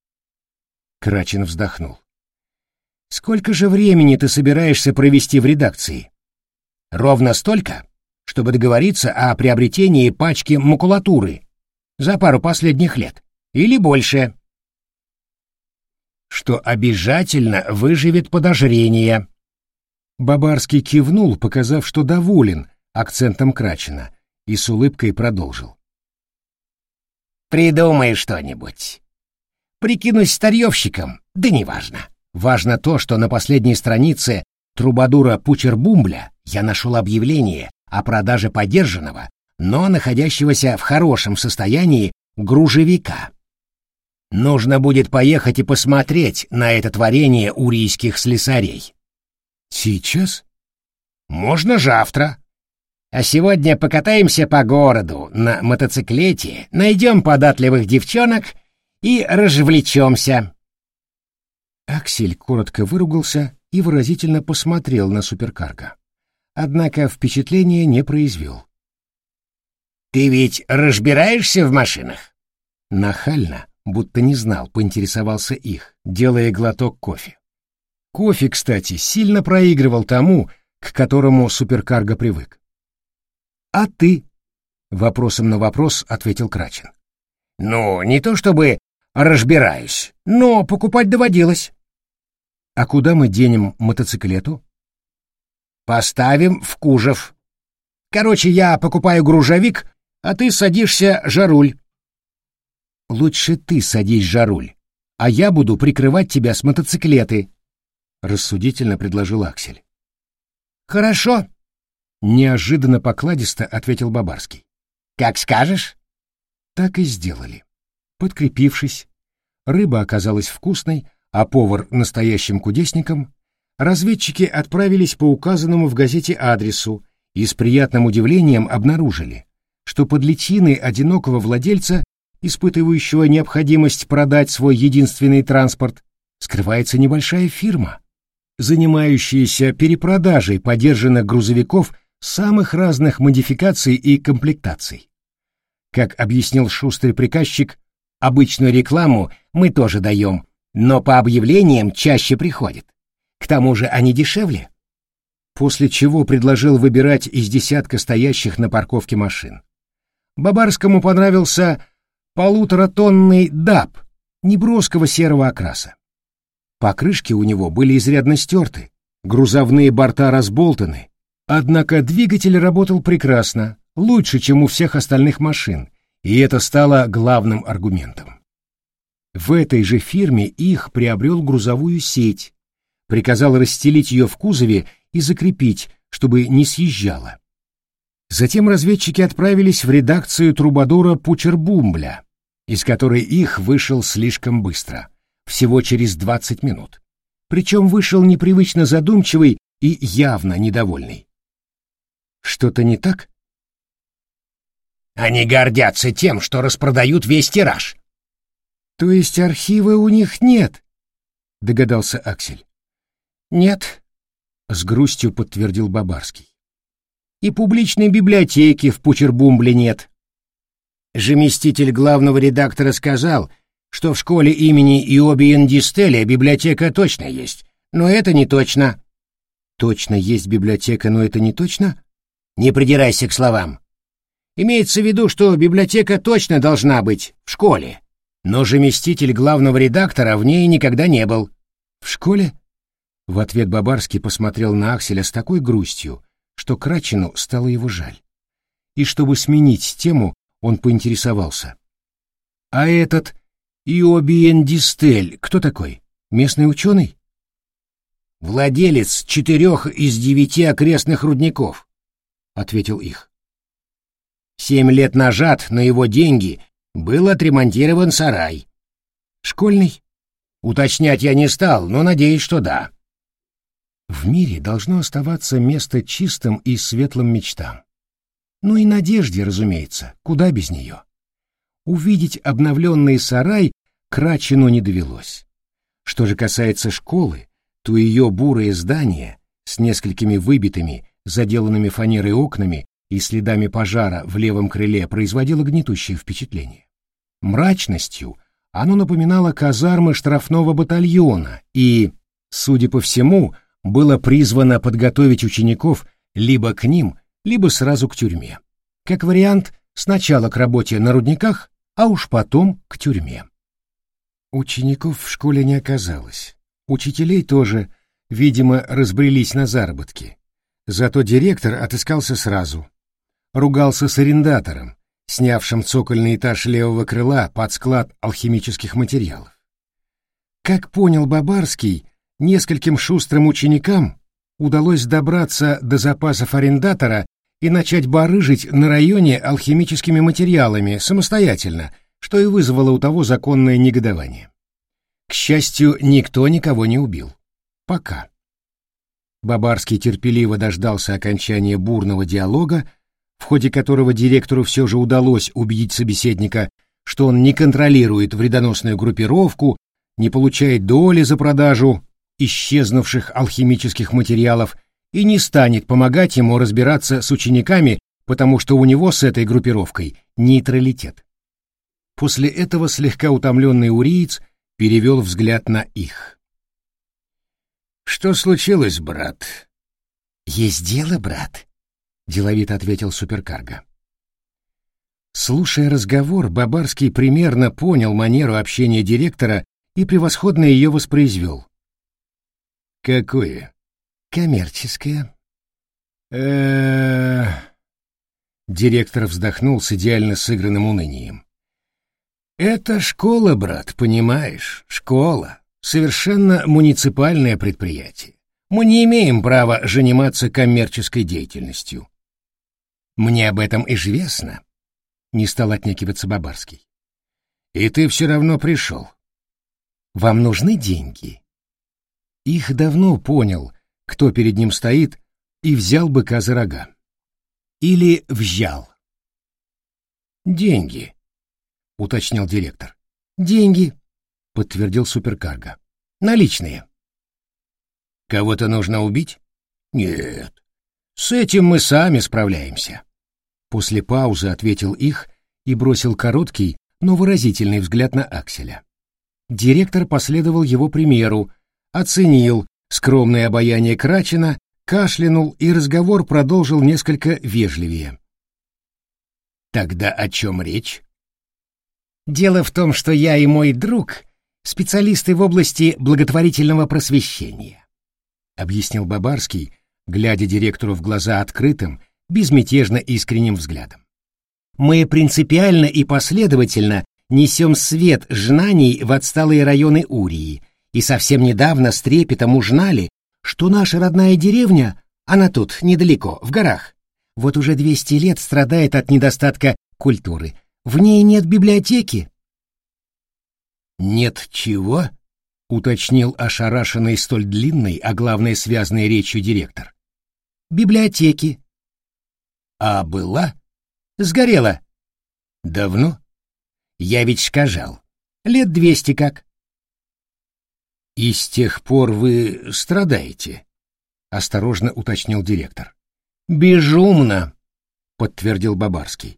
Крачин вздохнул. «Сколько же времени ты собираешься провести в редакции?» «Ровно столько, чтобы договориться о приобретении пачки макулатуры за пару последних лет, или больше». «Что обязательно выживет подозрение», Бабарский кивнул, показав, что доволен акцентом Крачина, и с улыбкой продолжил. «Придумай что-нибудь. Прикинусь старьевщиком, да неважно. Важно то, что на последней странице трубадура Пучербумбля я нашел объявление о продаже подержанного, но находящегося в хорошем состоянии грузовика. Нужно будет поехать и посмотреть на это творение урийских слесарей». «Сейчас?» «Можно завтра. А сегодня покатаемся по городу на мотоциклете, найдем податливых девчонок и развлечемся». Аксель коротко выругался и выразительно посмотрел на суперкарго. Однако впечатления не произвел. «Ты ведь разбираешься в машинах?» Нахально, будто не знал, поинтересовался их, делая глоток кофе. Кофе, кстати, сильно проигрывал тому, к которому суперкарго привык. «А ты?» — вопросом на вопрос ответил Крачин. «Ну, не то чтобы разбираюсь, но покупать доводилось». «А куда мы денем мотоциклету?» «Поставим в кузов. Короче, я покупаю грузовик, а ты садишься за руль». «Лучше ты садись за руль, а я буду прикрывать тебя с мотоциклеты», — рассудительно предложил Аксель. «Хорошо», — неожиданно покладисто ответил Бабарский. «Как скажешь». Так и сделали. Подкрепившись, рыба оказалась вкусной, а повар настоящим кудесником, разведчики отправились по указанному в газете адресу и с приятным удивлением обнаружили, что под личиной одинокого владельца, испытывающего необходимость продать свой единственный транспорт, скрывается небольшая фирма, занимающаяся перепродажей подержанных грузовиков самых разных модификаций и комплектаций. Как объяснил шустрый приказчик, обычную рекламу мы тоже даем, но по объявлениям чаще приходит. К тому же они дешевле. После чего предложил выбирать из десятка стоящих на парковке машин. Бабарскому понравился полуторатонный ДАП неброского серого окраса. Покрышки у него были изрядно стерты, грузовные борта разболтаны, однако двигатель работал прекрасно, лучше, чем у всех остальных машин, и это стало главным аргументом. В этой же фирме их приобрел грузовую сеть, приказал расстелить ее в кузове и закрепить, чтобы не съезжала. Затем разведчики отправились в редакцию трубадура Пучербумбля, из которой их вышел слишком быстро, всего через 20 минут. Причем вышел непривычно задумчивый и явно недовольный. «Что-то не так?» «Они гордятся тем, что распродают весь тираж». «То есть архива у них нет?» — догадался Аксель. «Нет», — с грустью подтвердил Бабарский. «И публичной библиотеки в Пучербумбле нет. Заместитель главного редактора сказал, что в школе имени Иобиен Дистеля библиотека точно есть, но это не точно». «Точно есть библиотека, но это не точно?» «Не придирайся к словам. Имеется в виду, что библиотека точно должна быть в школе, но заместитель главного редактора в ней никогда не был». «В школе?» В ответ Бабарский посмотрел на Акселя с такой грустью, что Крачину стало его жаль. И чтобы сменить тему, он поинтересовался. «А этот Иобиен Дистель кто такой? Местный ученый?» «Владелец 4 из 9 окрестных рудников», — ответил их. 7 лет назад на его деньги был отремонтирован сарай. «Школьный?» «Уточнять я не стал, но надеюсь, что да». В мире должно оставаться место чистым и светлым мечтам. Ну и надежде, разумеется, куда без нее. Увидеть обновленный сарай Крачину не довелось. Что же касается школы, то ее бурое здание с несколькими выбитыми, заделанными фанерой окнами и следами пожара в левом крыле производило гнетущее впечатление. Мрачностью оно напоминало казармы штрафного батальона и, судя по всему, было призвано подготовить учеников либо к ним, либо сразу к тюрьме. Как вариант, сначала к работе на рудниках, а уж потом к тюрьме. Учеников в школе не оказалось. Учителей тоже, видимо, разбрелись на заработки. Зато директор отыскался сразу. Ругался с арендатором, снявшим цокольный этаж левого крыла под склад алхимических материалов. Как понял Бабарский, нескольким шустрым ученикам удалось добраться до запасов арендатора и начать барыжить на районе алхимическими материалами самостоятельно, что и вызвало у того законное негодование. К счастью, никто никого не убил. Пока. Бабарский терпеливо дождался окончания бурного диалога, в ходе которого директору все же удалось убедить собеседника, что он не контролирует вредоносную группировку, не получает доли за продажу исчезнувших алхимических материалов и не станет помогать ему разбираться с учениками, потому что у него с этой группировкой нейтралитет. После этого слегка утомленный уриец перевел взгляд на их. «Что случилось, брат?» «Есть дело, брат», — деловито ответил суперкарго. Слушая разговор, Бабарский примерно понял манеру общения директора и превосходно ее воспроизвел. «Какое?» «Коммерческое». Директор вздохнул с идеально сыгранным унынием. «Это школа, брат, понимаешь? Школа. Совершенно муниципальное предприятие. Мы не имеем права заниматься коммерческой деятельностью». «Мне об этом известно», — не стал отнекиваться Бабарский. «И ты все равно пришел. Вам нужны деньги?» Их давно понял, кто перед ним стоит, и взял быка за рога. Или взял. «Деньги», — уточнил директор. «Деньги», — подтвердил суперкарго. «Наличные». «Кого-то нужно убить?» «Нет. С этим мы сами справляемся». После паузы ответил их и бросил короткий, но выразительный взгляд на Акселя. Директор последовал его примеру, оценил скромное обаяние Крачина, кашлянул, и разговор продолжил несколько вежливее. «Тогда о чем речь?» «Дело в том, что я и мой друг — специалисты в области благотворительного просвещения», — объяснил Бабарский, глядя директору в глаза открытым, безмятежно искренним взглядом. «Мы принципиально и последовательно несем свет знаний в отсталые районы Урии, и совсем недавно с трепетом узнали, что наша родная деревня, она тут, недалеко, в горах, вот уже 200 лет страдает от недостатка культуры. В ней нет библиотеки». «Нет чего?» — уточнил ошарашенный столь длинной, а главное связанной речью директор. «Библиотеки». «А была?» «Сгорела». «Давно?» «Я ведь сказал. 200 лет как». «И с тех пор вы страдаете?» — осторожно уточнил директор. «Безумно», — подтвердил Бабарский.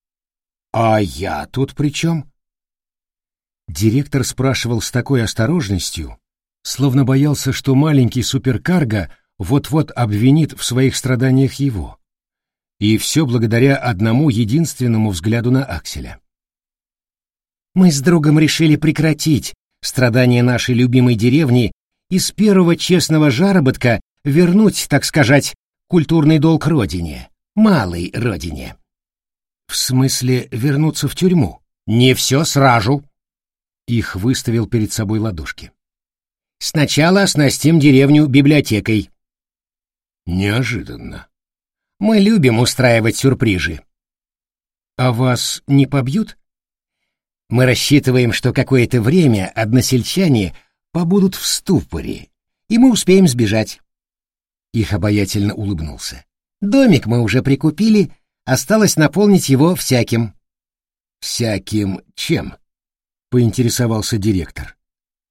«А я тут при чем?» Директор спрашивал с такой осторожностью, словно боялся, что маленький суперкарго вот-вот обвинит в своих страданиях его. И все благодаря одному единственному взгляду на Акселя. «Мы с другом решили прекратить страдания нашей любимой деревни и с первого честного заработка вернуть, так сказать, культурный долг родине, малой родине». «В смысле вернуться в тюрьму?» «Не все сразу». Их выставил перед собой ладошки. «Сначала оснастим деревню библиотекой». «Неожиданно». «Мы любим устраивать сюрпризы». «А вас не побьют?» «Мы рассчитываем, что какое-то время односельчане побудут в ступоре, и мы успеем сбежать». Их обаятельно улыбнулся. «Домик мы уже прикупили, осталось наполнить его всяким». «Всяким чем?» — поинтересовался директор.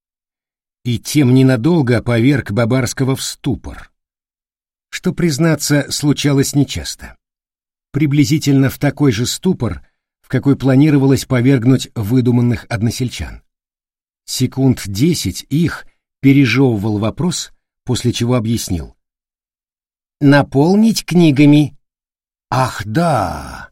И тем ненадолго поверг Бабарского в ступор, что, признаться, случалось нечасто. Приблизительно в такой же ступор, в какой планировалось повергнуть выдуманных односельчан. Секунд 10 их пережевывал вопрос, после чего объяснил. «Наполнить книгами». «Ах, да!»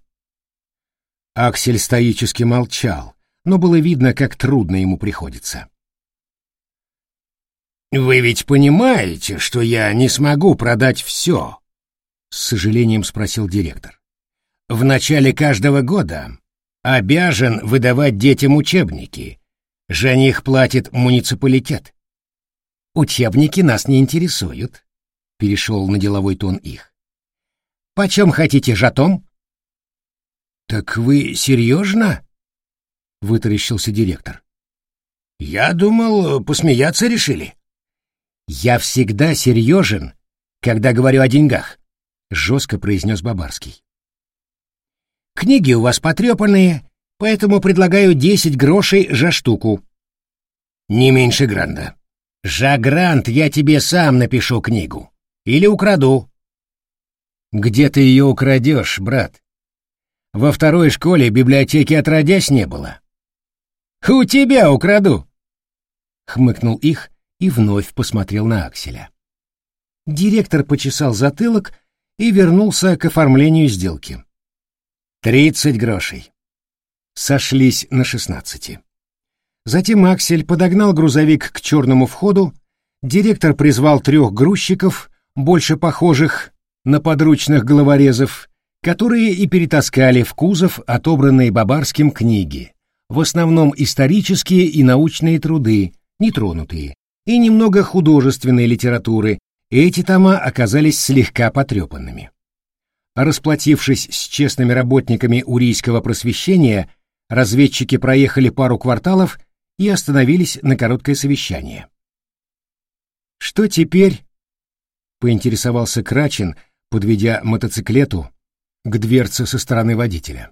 Аксель стоически молчал, но было видно, как трудно ему приходится. «Вы ведь понимаете, что я не смогу продать все?» — с сожалением спросил директор. «В начале каждого года обязан выдавать детям учебники. За них платит муниципалитет». «Учебники нас не интересуют», — перешел на деловой тон их. «Почем хотите жатом?» «Так вы серьезно?» — вытаращился директор. «Я думал, посмеяться решили». «Я всегда серьезен, когда говорю о деньгах», — жестко произнес Бабарский. «Книги у вас потрепанные, поэтому предлагаю 10 грошей за штуку». «Не меньше гранта». «За грант я тебе сам напишу книгу. Или украду». «Где ты ее украдешь, брат? Во второй школе библиотеки отродясь не было». «У тебя украду», — хмыкнул их и вновь посмотрел на Акселя. Директор почесал затылок и вернулся к оформлению сделки. 30 грошей. Сошлись на 16. Затем Аксель подогнал грузовик к черному входу, директор призвал 3 грузчиков, больше похожих на подручных головорезов, которые и перетаскали в кузов отобранные Бабарским книги, в основном исторические и научные труды, нетронутые, и немного художественной литературы. Эти тома оказались слегка потрепанными. Расплатившись с честными работниками Урийского просвещения, разведчики проехали пару кварталов и остановились на короткое совещание. «Что теперь?» — поинтересовался Крачин, подведя мотоциклету к дверце со стороны водителя.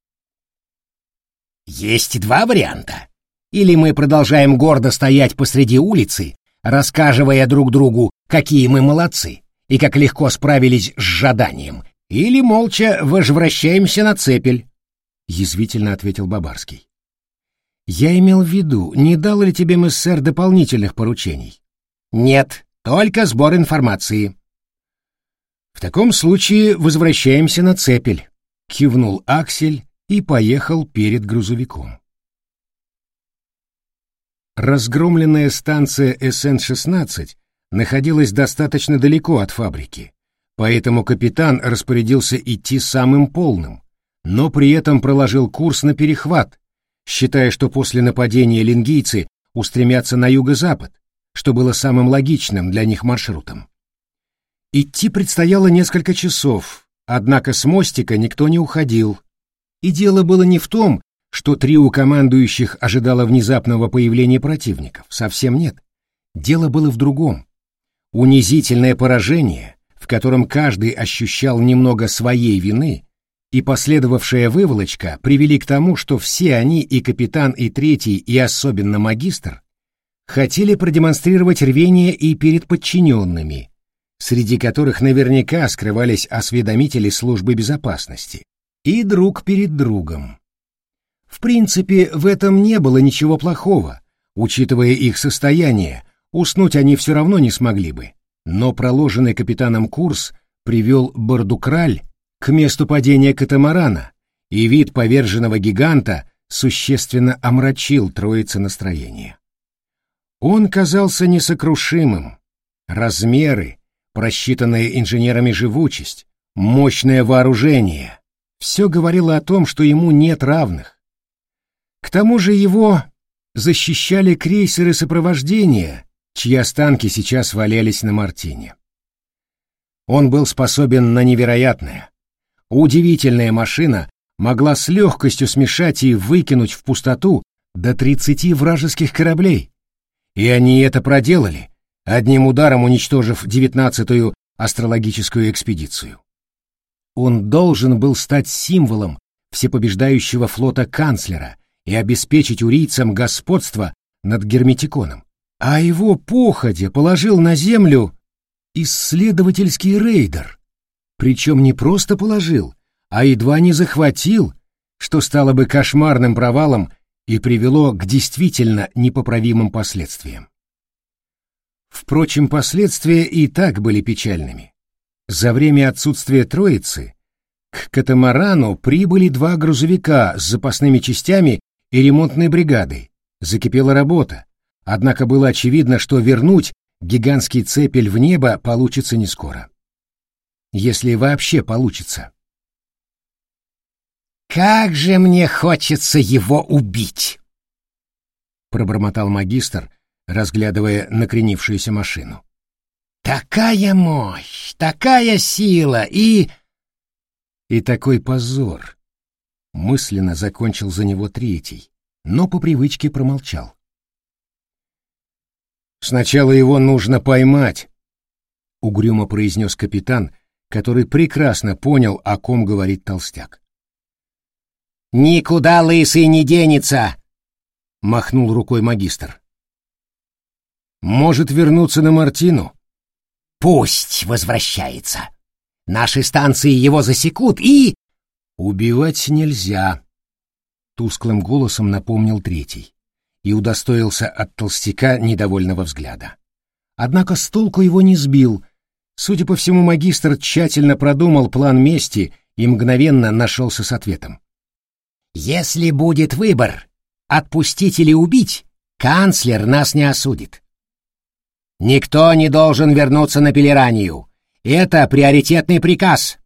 «Есть 2 варианта. Или мы продолжаем гордо стоять посреди улицы, рассказывая друг другу, какие мы молодцы и как легко справились с жаданием, или молча возвращаемся на цепель», — язвительно ответил Бабарский. «Я имел в виду, не дал ли тебе МССР дополнительных поручений?» «Нет, только сбор информации». «В таком случае возвращаемся на цепель», — кивнул Аксель и поехал перед грузовиком. Разгромленная станция СН-16 находилась достаточно далеко от фабрики, поэтому капитан распорядился идти самым полным, но при этом проложил курс на перехват, считая, что после нападения лингийцы устремятся на юго-запад, что было самым логичным для них маршрутом. Идти предстояло несколько часов, однако с мостика никто не уходил, и дело было не в том, что трио командующих ожидало внезапного появления противников, совсем нет. Дело было в другом. Унизительное поражение, в котором каждый ощущал немного своей вины, и последовавшая выволочка привели к тому, что все они, и капитан, и третий, и особенно магистр, хотели продемонстрировать рвение и перед подчиненными, среди которых наверняка скрывались осведомители службы безопасности, и друг перед другом. В принципе, в этом не было ничего плохого, учитывая их состояние, уснуть они все равно не смогли бы, но проложенный капитаном курс привел Бардукраль к месту падения катамарана, и вид поверженного гиганта существенно омрачил троице настроение. Он казался несокрушимым. Размеры, просчитанная инженерами живучесть, мощное вооружение — все говорило о том, что ему нет равных. К тому же его защищали крейсеры сопровождения, чьи останки сейчас валялись на Мартине. Он был способен на невероятное. Удивительная машина могла с легкостью смешать и выкинуть в пустоту до 30 вражеских кораблей. И они это проделали, одним ударом уничтожив 19-ю астрологическую экспедицию. Он должен был стать символом всепобеждающего флота канцлера и обеспечить урийцам господство над Герметиконом. А его походя положил на землю исследовательский рейдер. Причем не просто положил, а едва не захватил, что стало бы кошмарным провалом и привело к действительно непоправимым последствиям. Впрочем, последствия и так были печальными. За время отсутствия троицы к катамарану прибыли 2 грузовика с запасными частями и ремонтной бригадой. Закипела работа, однако было очевидно, что вернуть гигантский цепель в небо получится не скоро. Если вообще получится. «Как же мне хочется его убить!» — пробормотал магистр, разглядывая накренившуюся машину. «Такая мощь, такая сила и такой позор!» Мысленно закончил за него третий, но по привычке промолчал. «Сначала его нужно поймать», — угрюмо произнес капитан, который прекрасно понял, о ком говорит толстяк. «Никуда лысый не денется!» — махнул рукой магистр. «Может вернуться на Мартину?» «Пусть возвращается. Наши станции его засекут и...» «Убивать нельзя», — тусклым голосом напомнил третий и удостоился от толстяка недовольного взгляда. Однако с толку его не сбил. Судя по всему, магистр тщательно продумал план мести и мгновенно нашелся с ответом. «Если будет выбор, отпустить или убить, канцлер нас не осудит. Никто не должен вернуться на Пелеранию. Это приоритетный приказ».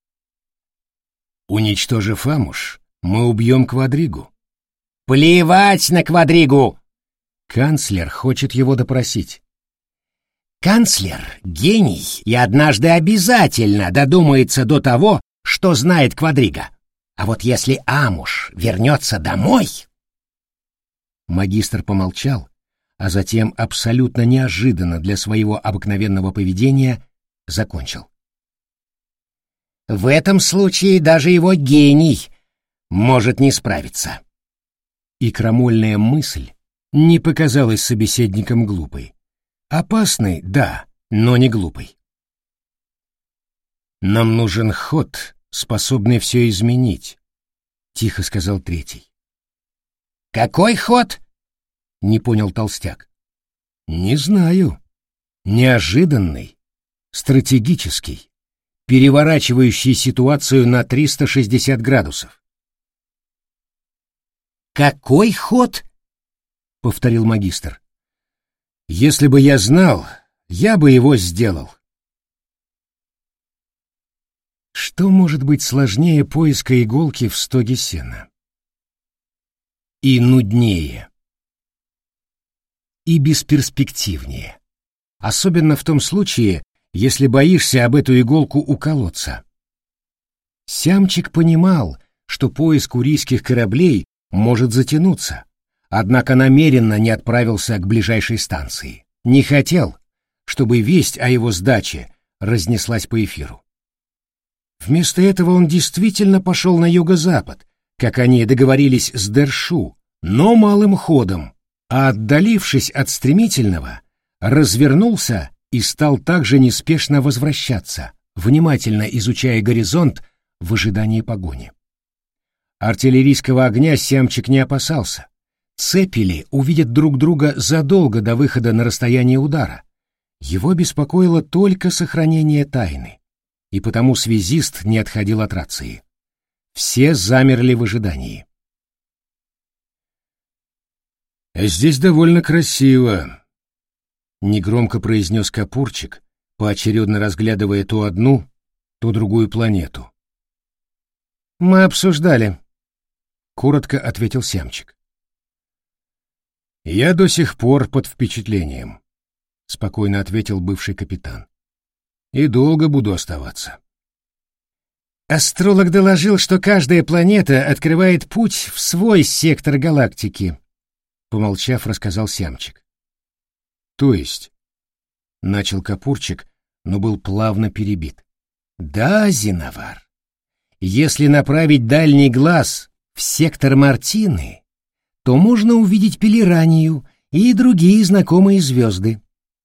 «Уничтожив Амуш, мы убьем Квадригу». «Плевать на Квадригу!» Канцлер хочет его допросить. «Канцлер — гений и однажды обязательно додумается до того, что знает Квадрига. А вот если Амуш вернется домой...» Магистр помолчал, а затем абсолютно неожиданно для своего обыкновенного поведения закончил. «В этом случае даже его гений может не справиться». И крамольная мысль не показалась собеседникам глупой. Опасной, да, но не глупой. «Нам нужен ход, способный все изменить», — тихо сказал третий. «Какой ход?» — не понял толстяк. «Не знаю. Неожиданный, стратегический, переворачивающий ситуацию на 360 градусов». «Какой ход?» — повторил магистр. «Если бы я знал, я бы его сделал». Что может быть сложнее поиска иголки в стоге сена? И нуднее. И бесперспективнее. Особенно в том случае, если боишься об эту иголку уколоться. Сямчик понимал, что поиск урийских кораблей может затянуться, однако намеренно не отправился к ближайшей станции. Не хотел, чтобы весть о его сдаче разнеслась по эфиру. Вместо этого он действительно пошел на юго-запад, как они договорились с Дершу, но малым ходом, а отдалившись от стремительного, развернулся и стал также неспешно возвращаться, внимательно изучая горизонт в ожидании погони. Артиллерийского огня Сямчик не опасался. Цепели увидят друг друга задолго до выхода на расстояние удара. Его беспокоило только сохранение тайны, и потому связист не отходил от рации. Все замерли в ожидании. «Здесь довольно красиво», — негромко произнес Капурчик, поочередно разглядывая то одну, то другую планету. «Мы обсуждали», — коротко ответил Сямчик. «Я до сих пор под впечатлением», — спокойно ответил бывший капитан. «И долго буду оставаться». «Астролог доложил, что каждая планета открывает путь в свой сектор галактики», — помолчав, рассказал Сямчик. «То есть?» — начал Капурчик, но был плавно перебит. «Да, Зиновар, если направить дальний глаз в сектор Мартины, то можно увидеть Пелеранию и другие знакомые звезды».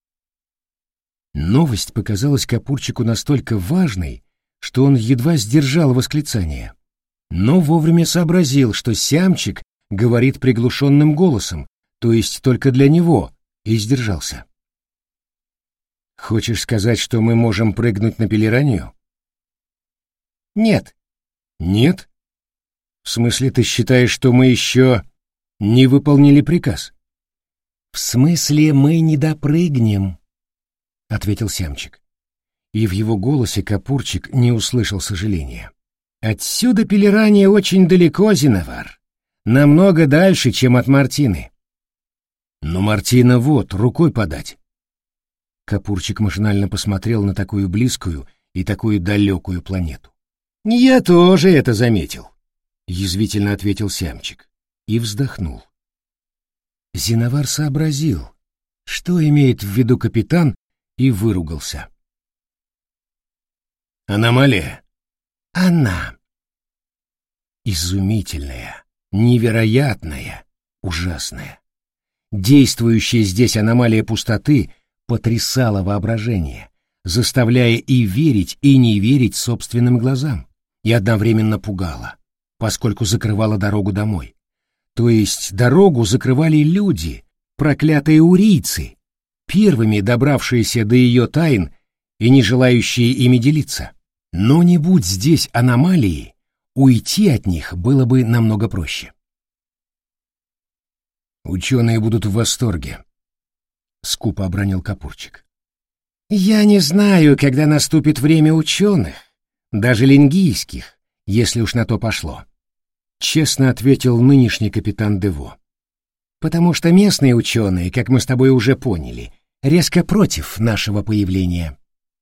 Новость показалась Капурчику настолько важной, что он едва сдержал восклицание, но вовремя сообразил, что Сямчик говорит приглушенным голосом, то есть только для него, и сдержался. «Хочешь сказать, что мы можем прыгнуть на Пелеранию?» «Нет». «Нет? В смысле, ты считаешь, что мы еще не выполнили приказ?» «В смысле, мы не допрыгнем», — ответил Сямчик. И в его голосе Капурчик не услышал сожаления. «Отсюда Пелерания очень далеко, Зиновар. Намного дальше, чем от Мартины». «Но Мартина вот, рукой подать». Капурчик машинально посмотрел на такую близкую и такую далекую планету. «Я тоже это заметил», — язвительно ответил Сямчик и вздохнул. Зиновар сообразил, что имеет в виду капитан, и выругался. «Аномалия?» «Она. Изумительная, невероятная, ужасная. Действующая здесь аномалия пустоты потрясала воображение, заставляя и верить, и не верить собственным глазам, и одновременно пугала, поскольку закрывала дорогу домой. То есть дорогу закрывали люди, проклятые урийцы, первыми добравшиеся до ее тайн и не желающие ими делиться. Но не будь здесь аномалии, уйти от них было бы намного проще. «Ученые будут в восторге», — скупо обронил Капурчик. «Я не знаю, когда наступит время ученых, даже лингийских, если уж на то пошло», — честно ответил нынешний капитан Дево. «Потому что местные ученые, как мы с тобой уже поняли, резко против нашего появления».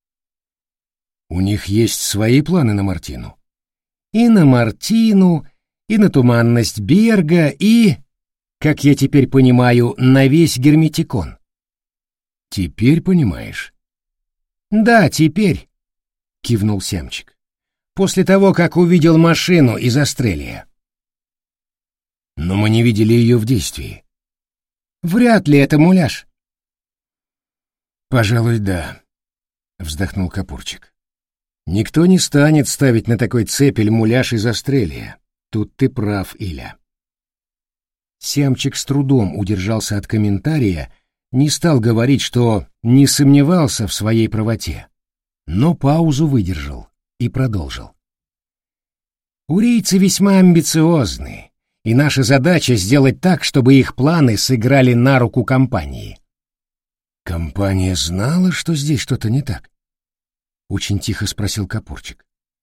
«У них есть свои планы на Мартину?» «И на Мартину, и на туманность Берга, и, как я теперь понимаю, на весь Герметикон». «Теперь понимаешь?» «Да, теперь», — кивнул Сямчик. «После того, как увидел машину из Астрелия». «Но мы не видели ее в действии». «Вряд ли это муляж». «Пожалуй, да», — вздохнул Капурчик. «Никто не станет ставить на такой цепель муляж из Астрелия. Тут ты прав, Иля». Сямчик с трудом удержался от комментария, не стал говорить, что не сомневался в своей правоте, но паузу выдержал и продолжил. «Урийцы весьма амбициозны, и наша задача сделать так, чтобы их планы сыграли на руку компании». «Компания знала, что здесь что-то не так?» — очень тихо спросил Капурчик.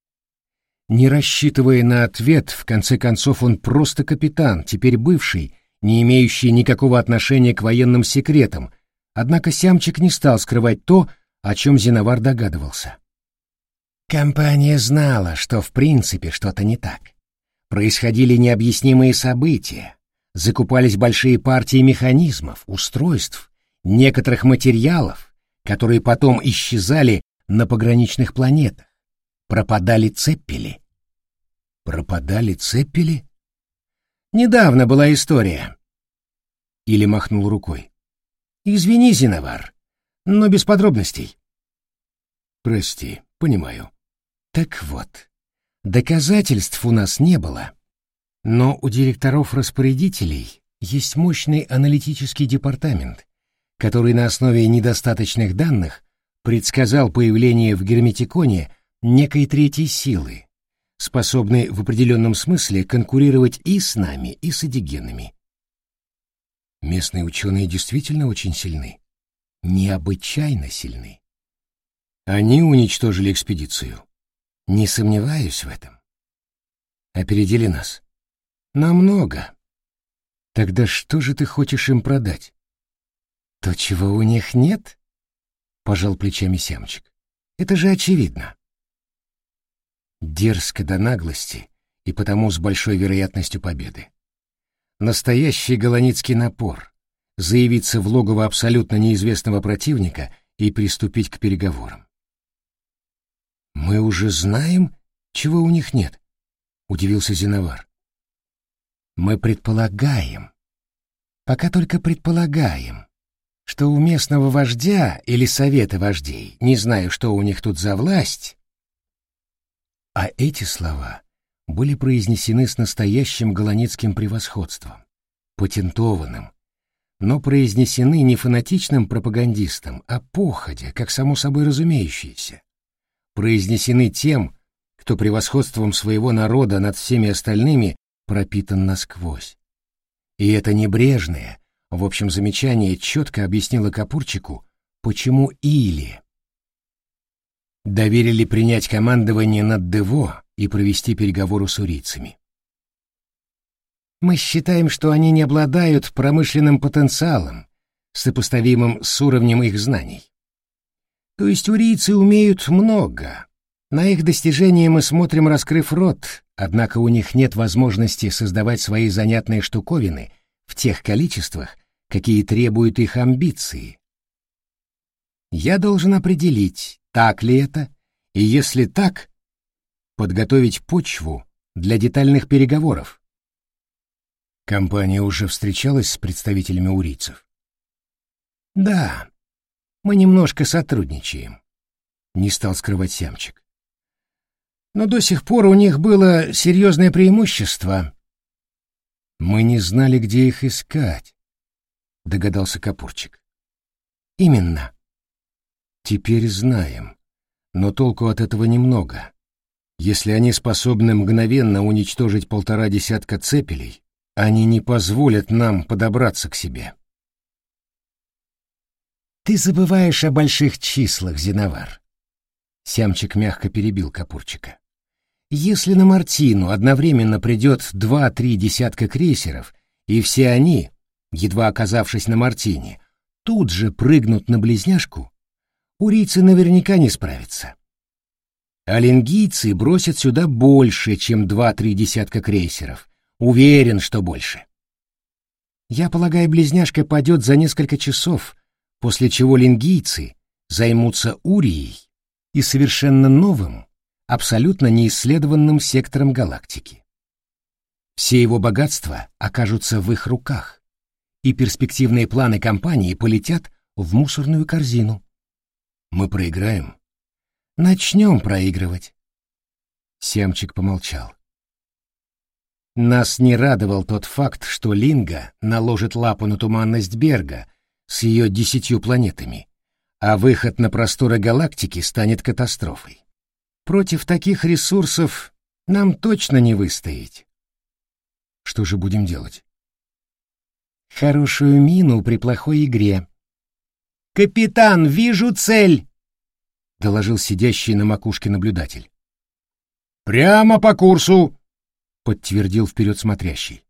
Не рассчитывая на ответ, в конце концов он просто капитан, теперь бывший, не имеющий никакого отношения к военным секретам, однако Сямчик не стал скрывать то, о чем Зиновар догадывался. Компания знала, что в принципе что-то не так. Происходили необъяснимые события, закупались большие партии механизмов, устройств, некоторых материалов, которые потом исчезали на пограничных планетах. Пропадали цеппели. Пропадали цеппели? Недавно была история. Или махнул рукой. Извини, Зиновар, но без подробностей. Прости, понимаю. Так вот, доказательств у нас не было, но у директоров-распорядителей есть мощный аналитический департамент, который на основе недостаточных данных предсказал появление в Герметиконе некой третьей силы, способной в определенном смысле конкурировать и с нами, и с адигенами. Местные ученые действительно очень сильны, необычайно сильны. Они уничтожили экспедицию. Не сомневаюсь в этом. Опередили нас. Намного. Тогда что же ты хочешь им продать? То, чего у них нет? Пожал плечами Сямчик. Это же очевидно. Дерзко до наглости и потому с большой вероятностью победы. Настоящий голоницкий напор — заявиться в логово абсолютно неизвестного противника и приступить к переговорам. «Мы уже знаем, чего у них нет», — удивился Зиновар. «Мы предполагаем, пока только предполагаем, что у местного вождя или совета вождей, не знаю, что у них тут за власть». А эти слова были произнесены с настоящим голоницким превосходством, патентованным, но произнесены не фанатичным пропагандистом, а походя, как само собой разумеющееся. Произнесены тем, кто превосходством своего народа над всеми остальными пропитан насквозь. И это небрежное, в общем, замечание четко объяснило Капурчику Почему Или доверили принять командование над Дево и провести переговоры с урийцами? Мы считаем, что они не обладают промышленным потенциалом, сопоставимым с уровнем их знаний. То есть урийцы умеют много. На их достижения мы смотрим, раскрыв рот, однако у них нет возможности создавать свои занятные штуковины в тех количествах, какие требуют их амбиции. Я должен определить, так ли это, и если так, подготовить почву для детальных переговоров. Компания уже встречалась с представителями урийцев? Да, мы немножко сотрудничаем, не стал скрывать Сямчик. Но до сих пор у них было серьезное преимущество. Мы не знали, где их искать, догадался Капурчик. Именно. Теперь знаем, но толку от этого немного. Если они способны мгновенно уничтожить 1,5 десятка цепелей, они не позволят нам подобраться к себе. Ты забываешь о больших числах, Зиновар. Сямчик мягко перебил Капурчика. Если на Мартину одновременно придет 2-3 десятка крейсеров, и все они, едва оказавшись на Мартине, тут же прыгнут на близняшку, урийцы наверняка не справятся. А лингийцы бросят сюда больше, чем 2-3 десятка крейсеров. Уверен, что больше. Я полагаю, близняшка падет за несколько часов, после чего лингийцы займутся Урией и совершенно новым, абсолютно неисследованным сектором галактики. Все его богатства окажутся в их руках, и перспективные планы компании полетят в мусорную корзину. Мы проиграем. Начнем проигрывать. Сямчик помолчал. Нас не радовал тот факт, что Линга наложит лапу на туманность Берга с ее 10 планетами, а выход на просторы галактики станет катастрофой. Против таких ресурсов нам точно не выстоять. Что же будем делать? Хорошую мину при плохой игре. «Капитан, вижу цель!» — доложил сидящий на макушке наблюдатель. «Прямо по курсу!» — подтвердил вперед смотрящий.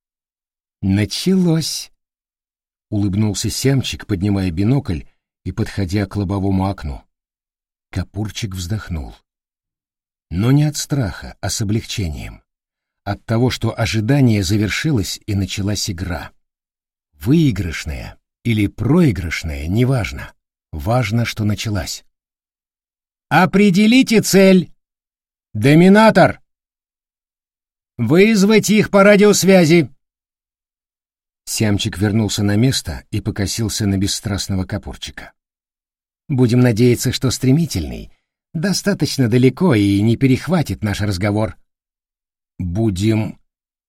«Началось!» — улыбнулся Сямчик, поднимая бинокль и подходя к лобовому окну. Капурчик вздохнул. Но не от страха, а с облегчением. От того, что ожидание завершилось и началась игра. Выигрышная или проигрышная, неважно. Важно, что началась. «Определите цель!» «Доминатор!» «Вызвать их по радиосвязи!» Сямчик вернулся на место и покосился на бесстрастного Капурчика. «Будем надеяться, что стремительный достаточно далеко и не перехватит наш разговор». «Будем...»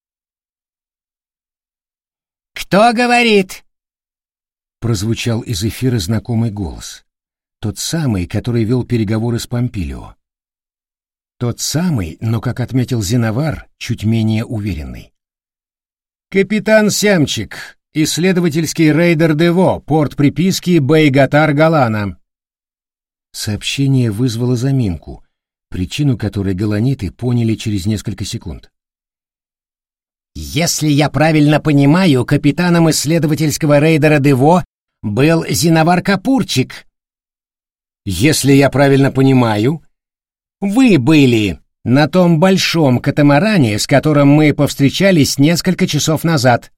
«Кто говорит?» Прозвучал из эфира знакомый голос. Тот самый, который вел переговоры с Помпилио. Тот самый, но, как отметил Зиновар, чуть менее уверенный. «Капитан Сямчик, исследовательский рейдер Дево, порт приписки Бейгатар-Галана». Сообщение вызвало заминку, причину которой галаниты поняли через несколько секунд. «Если я правильно понимаю, капитаном исследовательского рейдера Дево был Зиновар Капурчик». «Если я правильно понимаю, вы были на том большом катамаране, с которым мы повстречались несколько часов назад».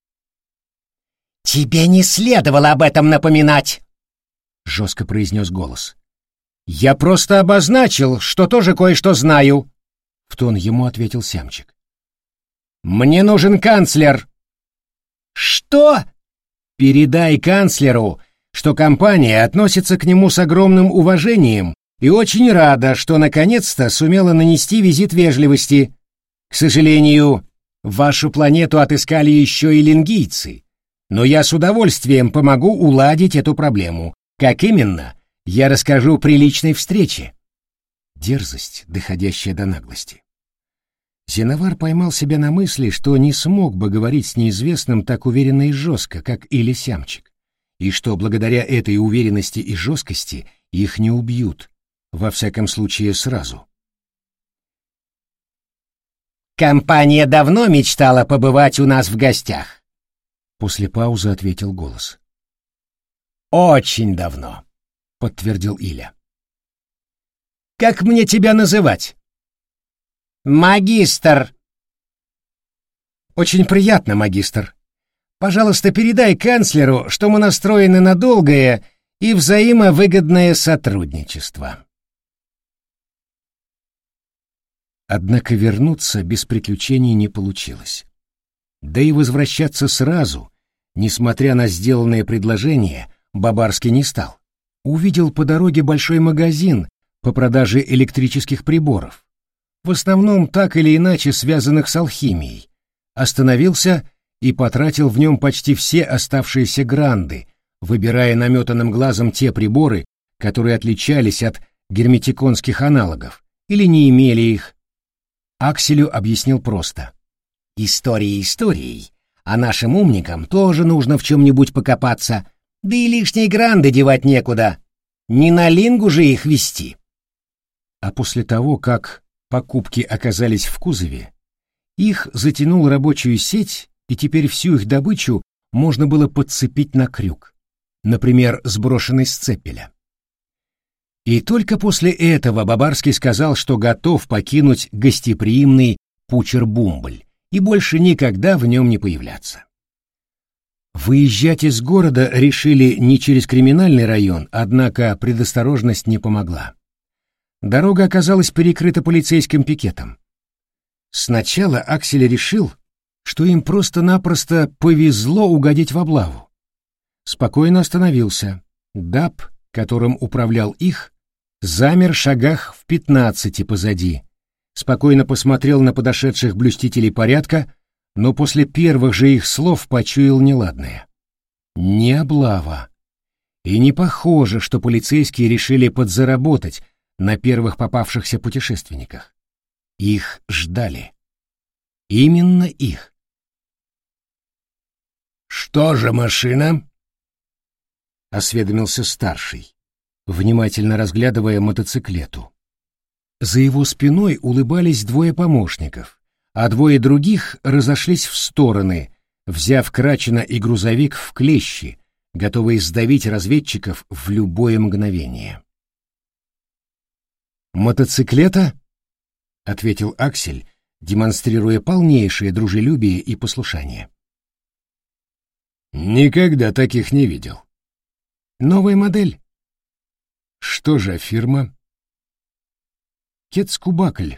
«Тебе не следовало об этом напоминать», — жестко произнес голос. «Я просто обозначил, что тоже кое-что знаю», — в тон ему ответил Сямчик. «Мне нужен канцлер». «Что?» «Передай канцлеру, что компания относится к нему с огромным уважением и очень рада, что наконец-то сумела нанести визит вежливости. К сожалению, вашу планету отыскали еще и лингийцы, но я с удовольствием помогу уладить эту проблему. Как именно, я расскажу при личной встрече». Дерзость, доходящая до наглости. Зиновар поймал себя на мысли, что не смог бы говорить с неизвестным так уверенно и жестко, как Или Сямчик, и что благодаря этой уверенности и жесткости их не убьют, во всяком случае сразу. «Компания давно мечтала побывать у нас в гостях», — после паузы ответил голос. «Очень давно», — подтвердил Иля. «Как мне тебя называть?» «Магистр». «Очень приятно, магистр. Пожалуйста, передай канцлеру, что мы настроены на долгое и взаимовыгодное сотрудничество». Однако вернуться без приключений не получилось. Да и возвращаться сразу, несмотря на сделанное предложение, Бабарский не стал. Увидел по дороге большой магазин по продаже электрических приборов, в основном так или иначе связанных с алхимией, остановился и потратил в нем почти все оставшиеся гранды, выбирая наметанным глазом те приборы, которые отличались от герметиконских аналогов или не имели их. Акселю объяснил просто. «История историей, а нашим умникам тоже нужно в чем-нибудь покопаться, да и лишние гранды девать некуда. Не на лингу же их вести». А после того, как покупки оказались в кузове, их затянул рабочую сеть, и теперь всю их добычу можно было подцепить на крюк, например, сброшенный с цепеля. И только после этого Бабарский сказал, что готов покинуть гостеприимный Пучер-Бумбль и больше никогда в нем не появляться. Выезжать из города решили не через криминальный район, однако предосторожность не помогла. Дорога оказалась перекрыта полицейским пикетом. Сначала Аксель решил, что им просто-напросто повезло угодить в облаву. Спокойно остановился. ДАП, которым управлял их, замер в шагах в 15 позади. Спокойно посмотрел на подошедших блюстителей порядка, но после первых же их слов почуял неладное. Не облава. И не похоже, что полицейские решили подзаработать на первых попавшихся путешественниках. Их ждали. Именно их. «Что же машина?» — осведомился старший, внимательно разглядывая мотоциклету. За его спиной улыбались двое помощников, а двое других разошлись в стороны, взяв Крачина и грузовик в клещи, готовые сдавить разведчиков в любое мгновение. «Мотоциклета?» — ответил Аксель, демонстрируя полнейшее дружелюбие и послушание. «Никогда таких не видел». «Новая модель». «Что же фирма?» «Кецкубакль».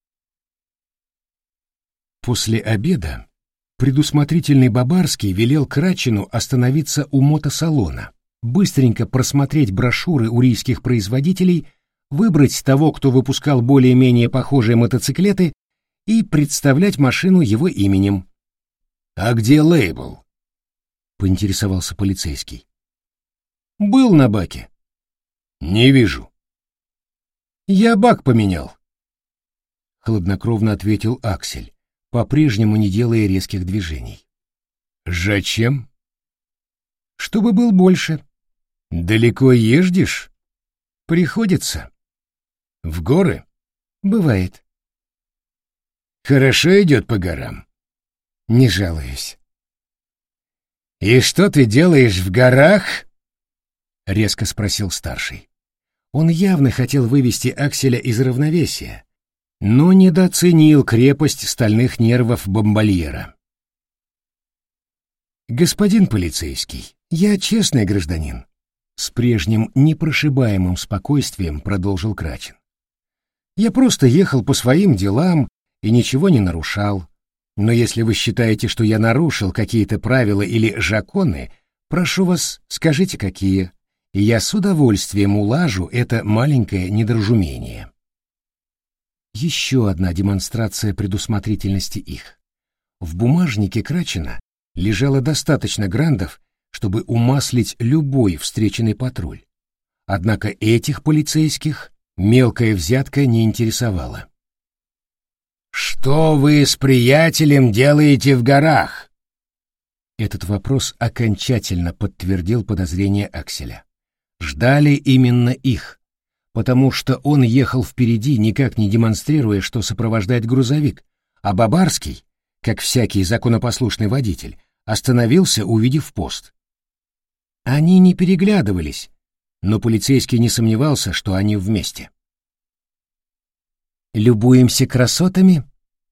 После обеда предусмотрительный Бабарский велел Крачину остановиться у мотосалона, быстренько просмотреть брошюры урийских производителей, выбрать того, кто выпускал более-менее похожие мотоциклеты, и представлять машину его именем. «А где лейбл?» — поинтересовался полицейский. «Был на баке». «Не вижу». «Я бак поменял», — хладнокровно ответил Аксель, по-прежнему не делая резких движений. «Зачем?» «Чтобы был больше». «Далеко ездишь?» «Приходится». «В горы?» «Бывает». «Хорошо идет по горам?» «Не жалуюсь». «И что ты делаешь в горах?» — резко спросил старший. Он явно хотел вывести Акселя из равновесия, но недооценил крепость стальных нервов бомбальера. «Господин полицейский, я честный гражданин», — с прежним непрошибаемым спокойствием продолжил Крачин. «Я просто ехал по своим делам и ничего не нарушал. Но если вы считаете, что я нарушил какие-то правила или законы, прошу вас, скажите, какие, и я с удовольствием улажу это маленькое недоразумение». Еще одна демонстрация предусмотрительности их. В бумажнике Крачина лежало достаточно грандов, чтобы умаслить любой встреченный патруль. Однако этих полицейских мелкая взятка не интересовала. «Что вы с приятелем делаете в горах?» Этот вопрос окончательно подтвердил подозрения Акселя. Ждали именно их, потому что он ехал впереди, никак не демонстрируя, что сопровождает грузовик, а Бабарский, как всякий законопослушный водитель, остановился, увидев пост. Они не переглядывались, но полицейский не сомневался, что они вместе. «Любуемся красотами?»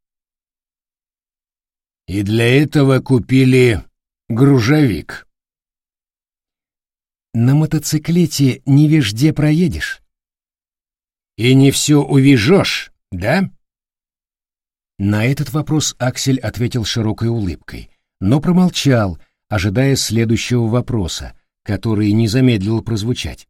«И для этого купили грузовик». «На мотоциклете не везде проедешь». «И не все увезешь, да?» На этот вопрос Аксель ответил широкой улыбкой, но промолчал, ожидая следующего вопроса, который не замедлил прозвучать.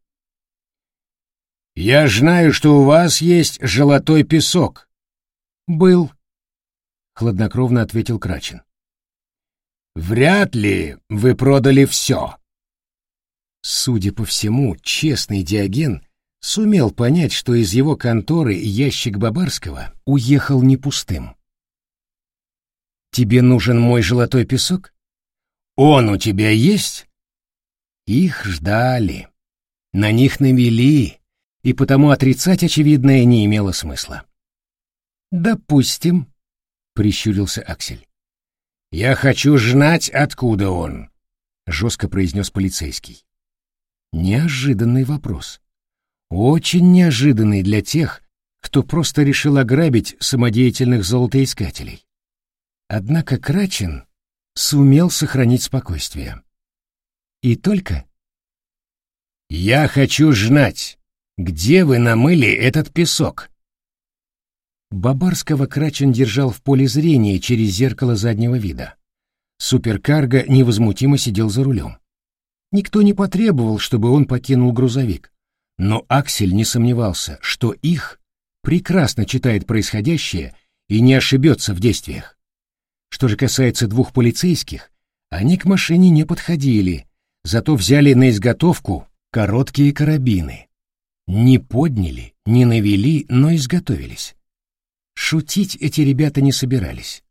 «Я знаю, что у вас есть золотой песок». «Был», — хладнокровно ответил Крачин. «Вряд ли вы продали все». Судя по всему, честный Диоген сумел понять, что из его конторы ящик Бабарского уехал не пустым. «Тебе нужен мой золотой песок? Он у тебя есть?» Их ждали, на них навели, и потому отрицать очевидное не имело смысла. «Допустим», — прищурился Аксель. «Я хочу знать, откуда он», — жестко произнес полицейский. Неожиданный вопрос. Очень неожиданный для тех, кто просто решил ограбить самодеятельных золотоискателей. Однако Крачин сумел сохранить спокойствие. «И только?» «Я хочу знать, где вы намыли этот песок?» Бабарского Крачин держал в поле зрения через зеркало заднего вида. Суперкарго невозмутимо сидел за рулем. Никто не потребовал, чтобы он покинул грузовик, но Аксель не сомневался, что их прекрасно читает происходящее и не ошибется в действиях. Что же касается двух полицейских, они к машине не подходили, зато взяли на изготовку короткие карабины. Не подняли, не навели, но изготовились. Шутить эти ребята не собирались.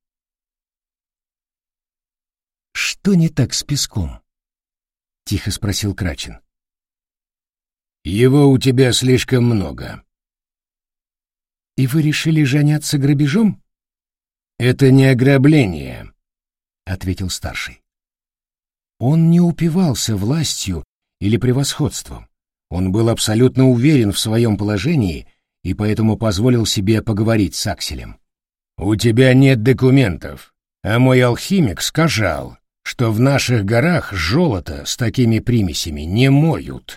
«Что не так с песком?» — тихо спросил Крачин. «Его у тебя слишком много». «И вы решили заняться грабежом?» «Это не ограбление», — ответил старший. Он не упивался властью или превосходством. Он был абсолютно уверен в своем положении и поэтому позволил себе поговорить с Акселем. «У тебя нет документов, а мой алхимик сказал, что в наших горах золото с такими примесями не моют».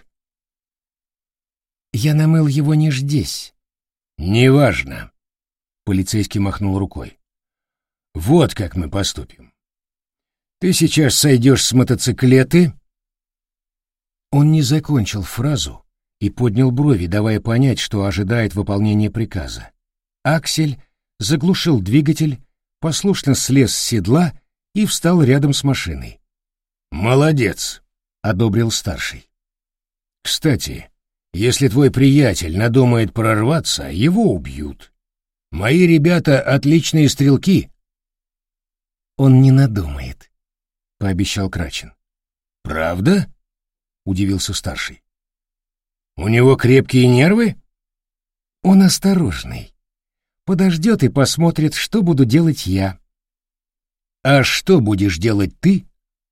«Я намыл его не здесь». «Неважно», — полицейский махнул рукой. «Вот как мы поступим. Ты сейчас сойдешь с мотоциклеты». Он не закончил фразу и поднял брови, давая понять, что ожидает выполнения приказа. Аксель заглушил двигатель, послушно слез с седла и встал рядом с машиной. «Молодец», — одобрил старший. «Кстати, если твой приятель надумает прорваться, его убьют. Мои ребята отличные стрелки». «Он не надумает», — пообещал Крачин. «Правда?» — удивился старший. «У него крепкие нервы?» «Он осторожный. Подождет и посмотрит, что буду делать я». «А что будешь делать ты?»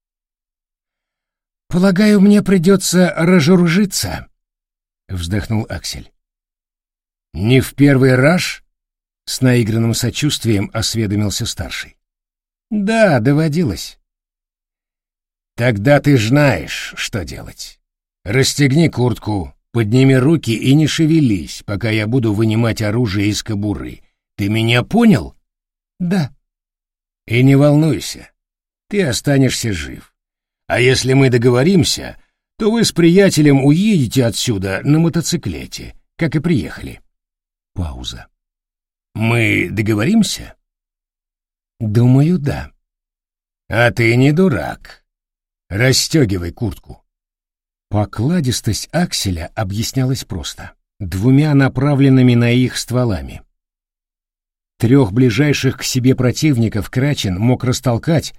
«Полагаю, мне придется разоружиться», — вздохнул Аксель. «Не в первый раз?» — с наигранным сочувствием осведомился старший. «Да, доводилось». «Тогда ты знаешь, что делать. Расстегни куртку, подними руки и не шевелись, пока я буду вынимать оружие из кобуры. Ты меня понял?» «Да». «И не волнуйся, ты останешься жив. А если мы договоримся, то вы с приятелем уедете отсюда на мотоциклете, как и приехали». Пауза. «Мы договоримся?» «Думаю, да». «А ты не дурак. Расстегивай куртку». Покладистость Акселя объяснялась просто: двумя направленными на их стволами. Трех ближайших к себе противников Крачин мог растолкать,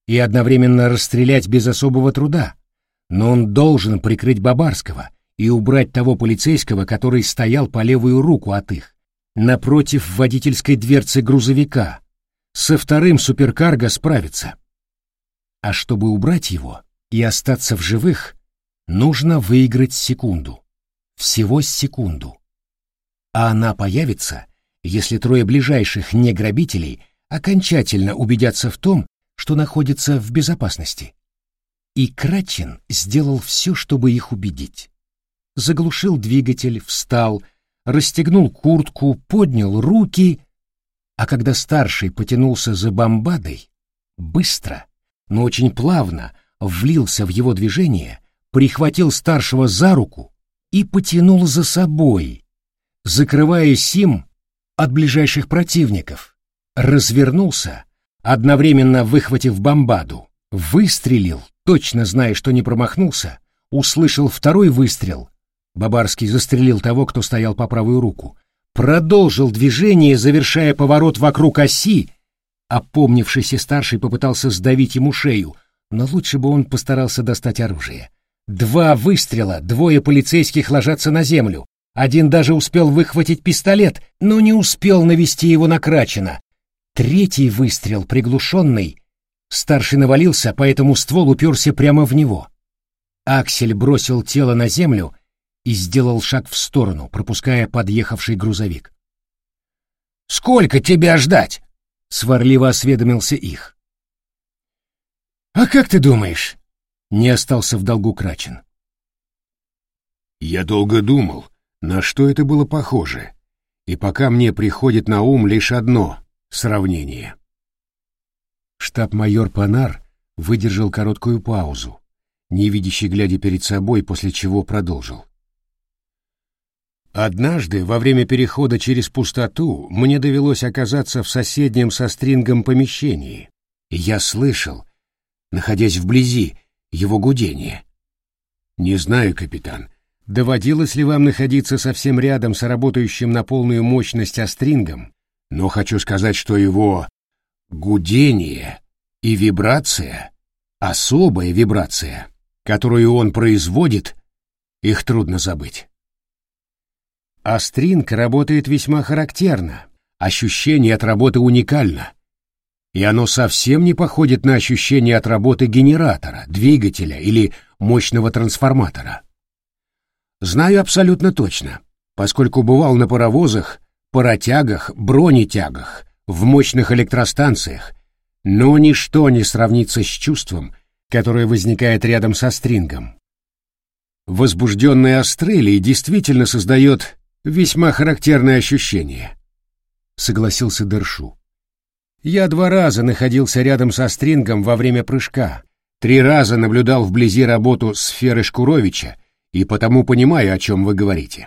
и одновременно расстрелять без особого труда, но он должен прикрыть Бабарского и убрать того полицейского, который стоял по левую руку от их, напротив водительской дверцы грузовика. Со вторым суперкарго справиться. А чтобы убрать его и остаться в живых, нужно выиграть секунду. Всего секунду. А она появится, если трое ближайших неграбителей окончательно убедятся в том, что находятся в безопасности. И Крачин сделал все, чтобы их убедить. Заглушил двигатель, встал, расстегнул куртку, поднял руки, а когда старший потянулся за бомбадой, быстро, но очень плавно влился в его движение, прихватил старшего за руку и потянул за собой, закрываясь им от ближайших противников, развернулся, одновременно выхватив бомбаду, выстрелил, точно зная, что не промахнулся, услышал второй выстрел. Бабарский застрелил того, кто стоял по правую руку, продолжил движение, завершая поворот вокруг оси. Опомнившийся старший попытался сдавить ему шею, но лучше бы он постарался достать оружие. 2 выстрела, 2 полицейских ложатся на землю. Один даже успел выхватить пистолет, но не успел навести его на Крачина. 3-й выстрел, приглушенный. Старший навалился, поэтому ствол уперся прямо в него. Аксель бросил тело на землю и сделал шаг в сторону, пропуская подъехавший грузовик. «Сколько тебя ждать?» — сварливо осведомился их. «А как ты думаешь?» — не остался в долгу Крачин. Я долго думал, на что это было похоже, и пока мне приходит на ум лишь одно сравнение. Штаб-майор Панар выдержал короткую паузу, невидящий глядя перед собой, после чего продолжил. Однажды, во время перехода через пустоту, мне довелось оказаться в соседнем со Стрингом помещении, и я слышал, находясь вблизи, его гудение. Не знаю, капитан, доводилось ли вам находиться совсем рядом с работающим на полную мощность Астрингом, но хочу сказать, что его гудение и вибрация, особая вибрация, которую он производит, их трудно забыть. А стринг работает весьма характерно, ощущение от работы уникально, и оно совсем не походит на ощущение от работы генератора, двигателя или мощного трансформатора. Знаю абсолютно точно, поскольку бывал на паровозах, паротягах, бронетягах, в мощных электростанциях, но ничто не сравнится с чувством, которое возникает рядом со стрингом. Возбужденный Астрелий действительно создает весьма характерное ощущение, — согласился Дершу. Я 2 раза находился рядом со стрингом во время прыжка, 3 раза наблюдал вблизи работу сферы Шкуровича и потому понимаю, о чем вы говорите.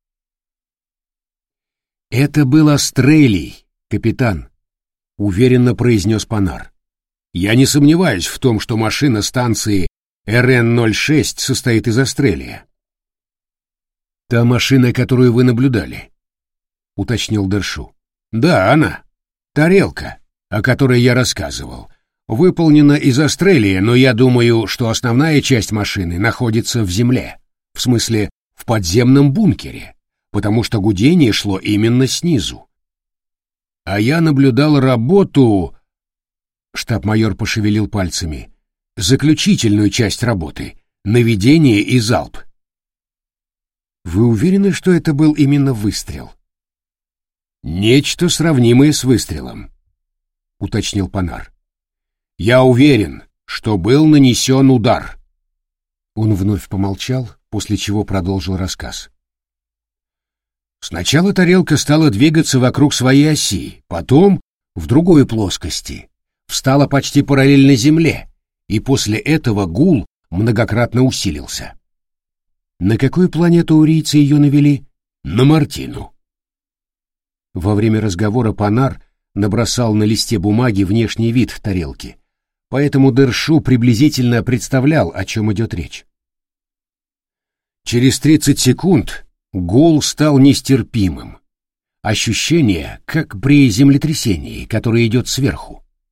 Это был Астрелий, капитан, — уверенно произнес Панар. Я не сомневаюсь в том, что машина станции РН-06 состоит из Астрелия. «Та машина, которую вы наблюдали», — уточнил Дершу. «Да, она. Тарелка, о которой я рассказывал, выполнена из Астрелия, но я думаю, что основная часть машины находится в земле, в смысле в подземном бункере, потому что гудение шло именно снизу. А я наблюдал работу...» Штаб-майор пошевелил пальцами. «Заключительную часть работы — наведение и залп». «Вы уверены, что это был именно выстрел?» «Нечто сравнимое с выстрелом», — уточнил Панар. «Я уверен, что был нанесен удар». Он вновь помолчал, после чего продолжил рассказ. Сначала тарелка стала двигаться вокруг своей оси, потом в другой плоскости, встала почти параллельно земле, и после этого гул многократно усилился. На какую планету урийцы ее навели? На Мартину. Во время разговора Панар набросал на листе бумаги внешний вид тарелки, поэтому Дершу приблизительно представлял, о чем идет речь. Через 30 секунд гул стал нестерпимым. Ощущение, как при землетрясении, которое идет сверху.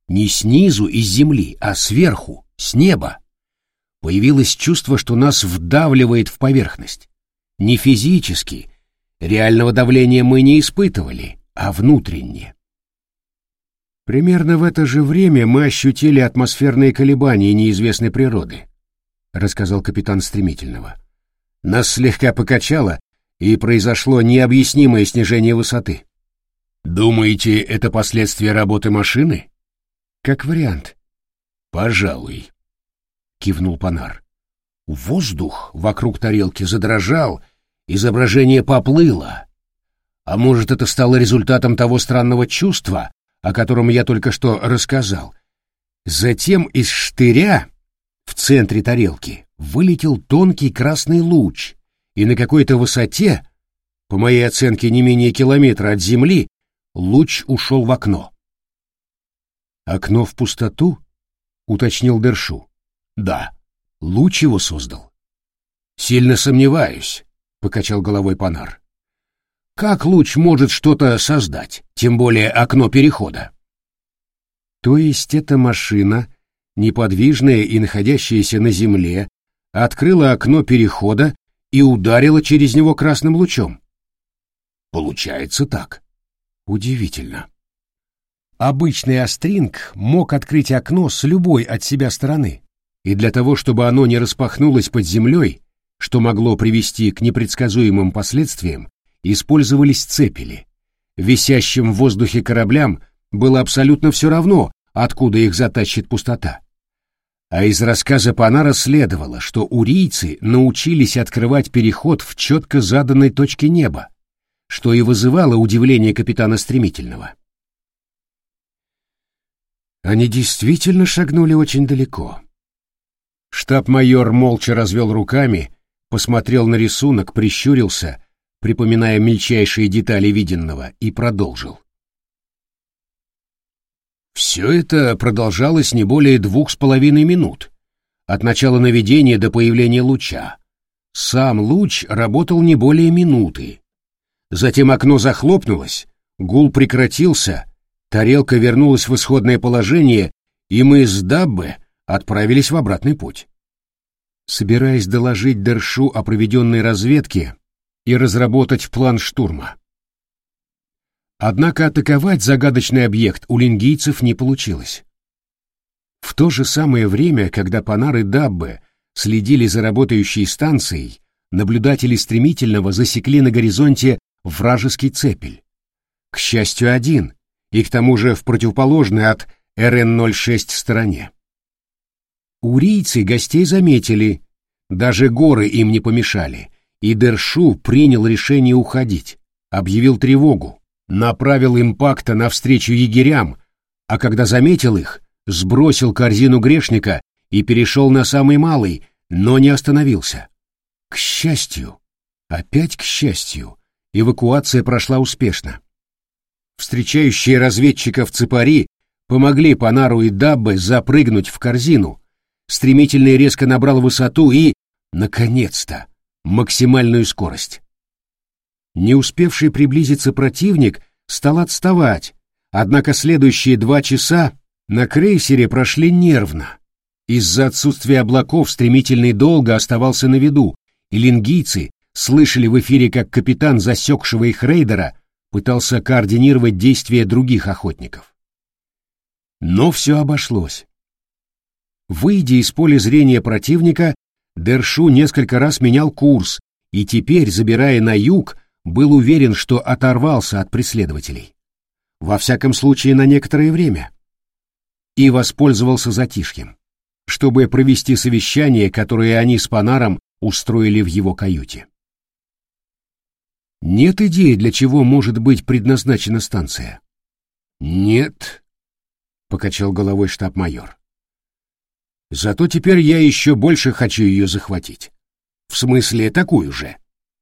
Не снизу из земли, а сверху, с неба. Появилось чувство, что нас вдавливает в поверхность. Не физически, реального давления мы не испытывали, а внутренне. Примерно в это же время мы ощутили атмосферные колебания неизвестной природы, рассказал капитан Стремительного. Нас слегка покачало, и произошло необъяснимое снижение высоты. Думаете, это последствия работы машины? Как вариант. Пожалуй, кивнул Панар. Воздух вокруг тарелки задрожал, изображение поплыло. А может, это стало результатом того странного чувства, о котором я только что рассказал. Затем из штыря в центре тарелки вылетел тонкий красный луч, и на какой-то высоте, по моей оценке не менее километра от земли, луч ушел в окно. «Окно в пустоту?» — уточнил Дершу. «Да, луч его создал». «Сильно сомневаюсь», — покачал головой Панар. «Как луч может что-то создать, тем более окно перехода?» «То есть эта машина, неподвижная и находящаяся на земле, открыла окно перехода и ударила через него красным лучом?» «Получается так». «Удивительно». Обычный остринг мог открыть окно с любой от себя стороны, и для того, чтобы оно не распахнулось под землей, что могло привести к непредсказуемым последствиям, использовались цепели. Висящим в воздухе кораблям было абсолютно все равно, откуда их затащит пустота. А из рассказа Панара следовало, что урийцы научились открывать переход в четко заданной точке неба, что и вызывало удивление капитана Стремительного. Они действительно шагнули очень далеко. Штаб-майор молча развел руками, посмотрел на рисунок, прищурился, припоминая мельчайшие детали виденного, и продолжил. Все это продолжалось не более 2,5 минут, от начала наведения до появления луча. Сам луч работал не более минуты. Затем окно захлопнулось, гул прекратился, тарелка вернулась в исходное положение, и мы с Даббе отправились в обратный путь. Собираясь доложить Дершу о проведенной разведке и разработать план штурма. Однако атаковать загадочный объект у лингийцев не получилось. В то же самое время, когда Панар и Даббе следили за работающей станцией, наблюдатели Стремительного засекли на горизонте вражеский цепель. К счастью, один, и к тому же в противоположной от РН-06 стороне. Урийцы гостей заметили, даже горы им не помешали, и Дершу принял решение уходить, объявил тревогу, направил импакта навстречу егерям, а когда заметил их, сбросил корзину грешника и перешел на самый малый, но не остановился. К счастью, опять к счастью, эвакуация прошла успешно. Встречающие разведчиков цепари помогли Панару и Даббе запрыгнуть в корзину, стремительно и резко набрал высоту и, наконец-то, максимальную скорость. Не успевший приблизиться противник стал отставать, однако следующие 2 часа на крейсере прошли нервно. Из-за отсутствия облаков Стремительный долго оставался на виду, и лингийцы слышали в эфире, как капитан засекшего их рейдера пытался координировать действия других охотников. Но все обошлось. Выйдя из поля зрения противника, Дершу несколько раз менял курс и теперь, забирая на юг, был уверен, что оторвался от преследователей. Во всяком случае, на некоторое время. И воспользовался затишьем, чтобы провести совещание, которое они с Панаром устроили в его каюте. Нет идеи, для чего может быть предназначена станция? Нет, покачал головой штаб-майор. Зато теперь я еще больше хочу ее захватить. В смысле, такую же.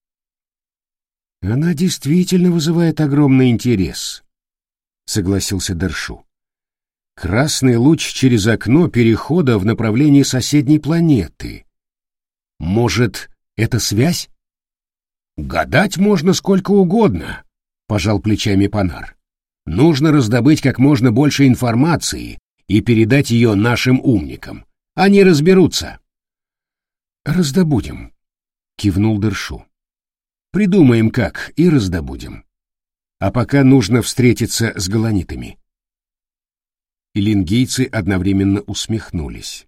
Она действительно вызывает огромный интерес, согласился Дершу. Красный луч через окно перехода в направлении соседней планеты. Может, это связь? Гадать можно сколько угодно, пожал плечами Панар. Нужно раздобыть как можно больше информации и передать ее нашим умникам. Они разберутся. «Раздобудем», — кивнул Дершу. «Придумаем как и раздобудем. А пока нужно встретиться с голонитами». И лингийцы одновременно усмехнулись.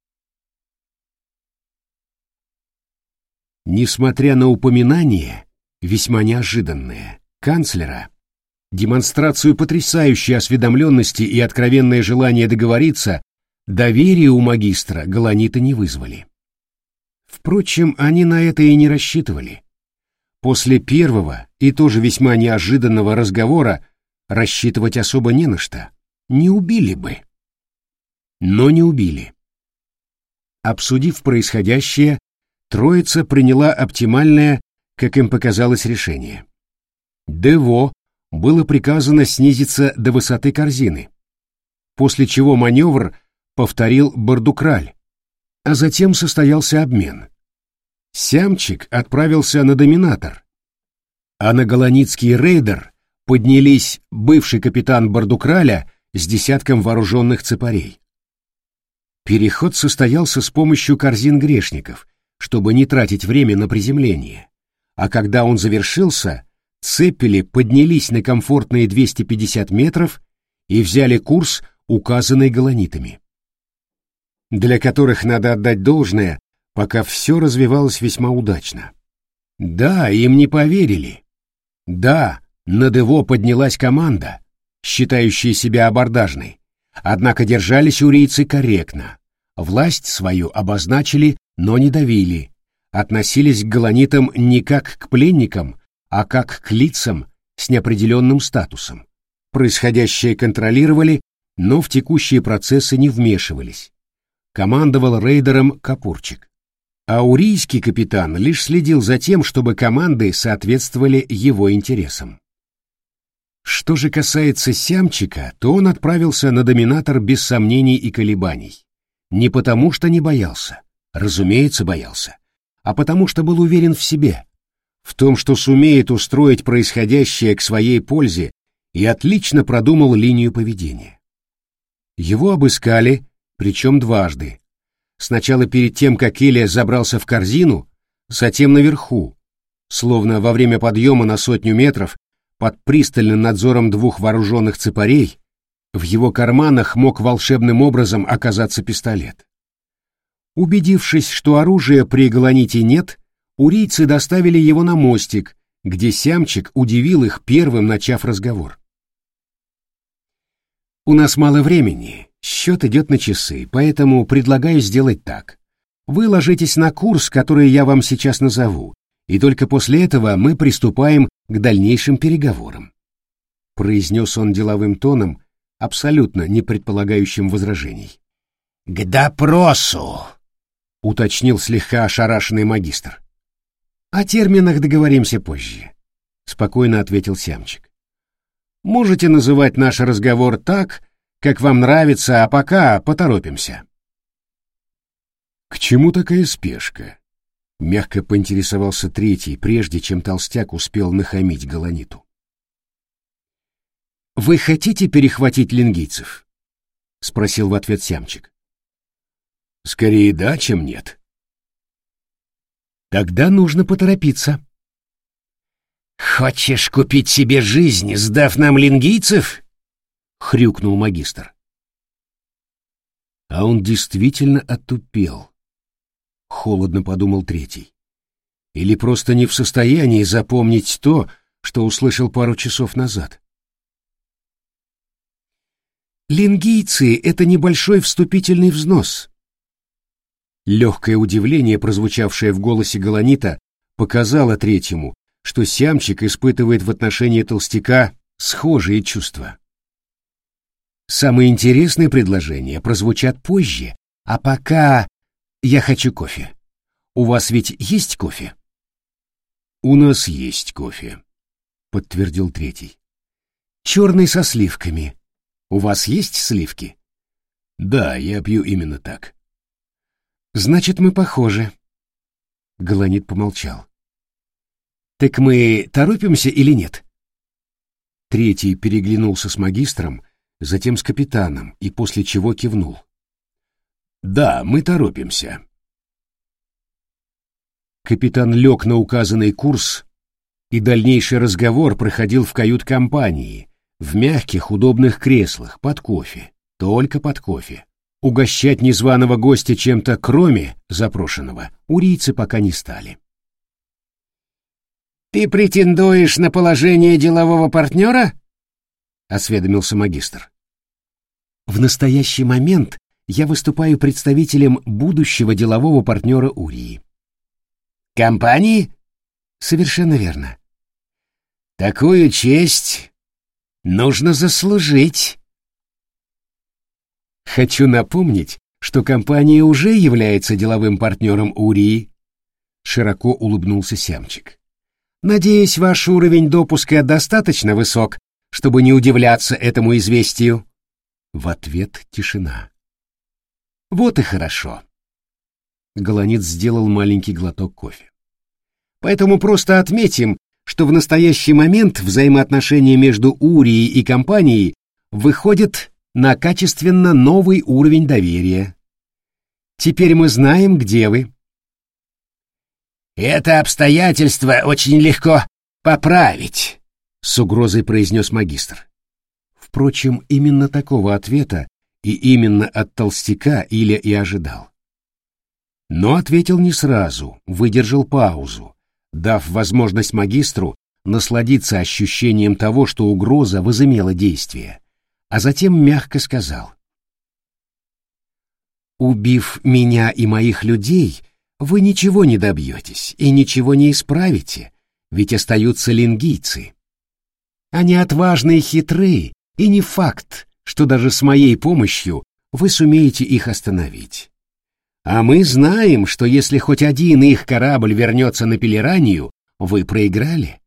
Несмотря на упоминание, весьма неожиданное, канцлера, демонстрацию потрясающей осведомленности и откровенное желание договориться, доверие у магистра голониты не вызвали. Впрочем, они на это и не рассчитывали. После первого и тоже весьма неожиданного разговора рассчитывать особо не на что. Не убили бы. Но не убили. Обсудив происходящее, троица приняла оптимальное, как им показалось, решение. Дево было приказано снизиться до высоты корзины, после чего маневр повторил Бардукраль, а затем состоялся обмен. Сямчик отправился на доминатор, а на голоницкий рейдер поднялись бывший капитан Бардукраля с десятком вооруженных цепарей. Переход состоялся с помощью корзин грешников, чтобы не тратить время на приземление, а когда он завершился, цепели поднялись на комфортные 250 метров и взяли курс, указанный голонитами, для которых, надо отдать должное, пока все развивалось весьма удачно. Да, им не поверили. Да, на Дево поднялась команда, считающая себя абордажной, однако держались урийцы корректно, власть свою обозначили, но не давили, относились к голонитам не как к пленникам, а как к лицам с неопределенным статусом. Происходящее контролировали, но в текущие процессы не вмешивались. Командовал рейдером Капурчик. А урийский капитан лишь следил за тем, чтобы команды соответствовали его интересам. Что же касается Сямчика, то он отправился на доминатор без сомнений и колебаний. Не потому что не боялся, разумеется, боялся, а потому что был уверен в себе, в том, что сумеет устроить происходящее к своей пользе, и отлично продумал линию поведения. Его обыскали, причем дважды. Сначала перед тем, как Илья забрался в корзину, затем наверху, словно во время подъема на 100 метров, под пристальным надзором двух вооруженных цепарей, в его карманах мог волшебным образом оказаться пистолет. Убедившись, что оружия при голоните нет, урийцы доставили его на мостик, где Сямчик удивил их первым, начав разговор. «У нас мало времени, счет идет на часы, поэтому предлагаю сделать так. Вы ложитесь на курс, который я вам сейчас назову, и только после этого мы приступаем к дальнейшим переговорам», — произнес он деловым тоном, абсолютно не предполагающим возражений. «К допросу», — уточнил слегка ошарашенный магистр. «О терминах договоримся позже», — спокойно ответил Сямчик. «Можете называть наш разговор так, как вам нравится, а пока поторопимся». «К чему такая спешка?» — мягко поинтересовался третий, прежде чем толстяк успел нахамить голониту. «Вы хотите перехватить лингийцев?» — спросил в ответ Сямчик. «Скорее да, чем нет». «Тогда нужно поторопиться». «Хочешь купить себе жизнь, сдав нам лингийцев?» — хрюкнул магистр. А он действительно отупел, — холодно подумал третий. Или просто не в состоянии запомнить то, что услышал пару часов назад. «Лингийцы — это небольшой вступительный взнос». Легкое удивление, прозвучавшее в голосе голонита, показало третьему, что Сямчик испытывает в отношении толстяка схожие чувства. «Самые интересные предложения прозвучат позже, а пока я хочу кофе. У вас ведь есть кофе?» «У нас есть кофе», — подтвердил третий. «Черный со сливками. У вас есть сливки?» «Да, я пью именно так». «Значит, мы похожи». Голонит помолчал. «Так мы торопимся или нет?» Третий переглянулся с магистром, затем с капитаном, и после чего кивнул. «Да, мы торопимся». Капитан лег на указанный курс, и дальнейший разговор проходил в кают-компании, в мягких удобных креслах, под кофе, только под кофе. Угощать незваного гостя чем-то кроме запрошенного урийцы пока не стали. «Ты претендуешь на положение делового партнера?» — осведомился магистр. «В настоящий момент я выступаю представителем будущего делового партнера Урии». «Компании?» «Совершенно верно». «Такую честь нужно заслужить». «Хочу напомнить, что компания уже является деловым партнером Урии», — широко улыбнулся Сямчик. «Надеюсь, ваш уровень допуска достаточно высок, чтобы не удивляться этому известию». В ответ тишина. «Вот и хорошо». Голонец сделал маленький глоток кофе. «Поэтому просто отметим, что в настоящий момент взаимоотношения между Урией и компанией выходят на качественно новый уровень доверия. Теперь мы знаем, где вы». «Это обстоятельство очень легко поправить», — с угрозой произнес магистр. Впрочем, именно такого ответа и именно от толстяка Иля и ожидал. Но ответил не сразу, выдержал паузу, дав возможность магистру насладиться ощущением того, что угроза возымела действие, а затем мягко сказал: «Убив меня и моих людей, вы ничего не добьетесь и ничего не исправите, ведь остаются лингийцы. Они отважны и хитры, и не факт, что даже с моей помощью вы сумеете их остановить. А мы знаем, что если хоть один их корабль вернется на Пелеранию, вы проиграли».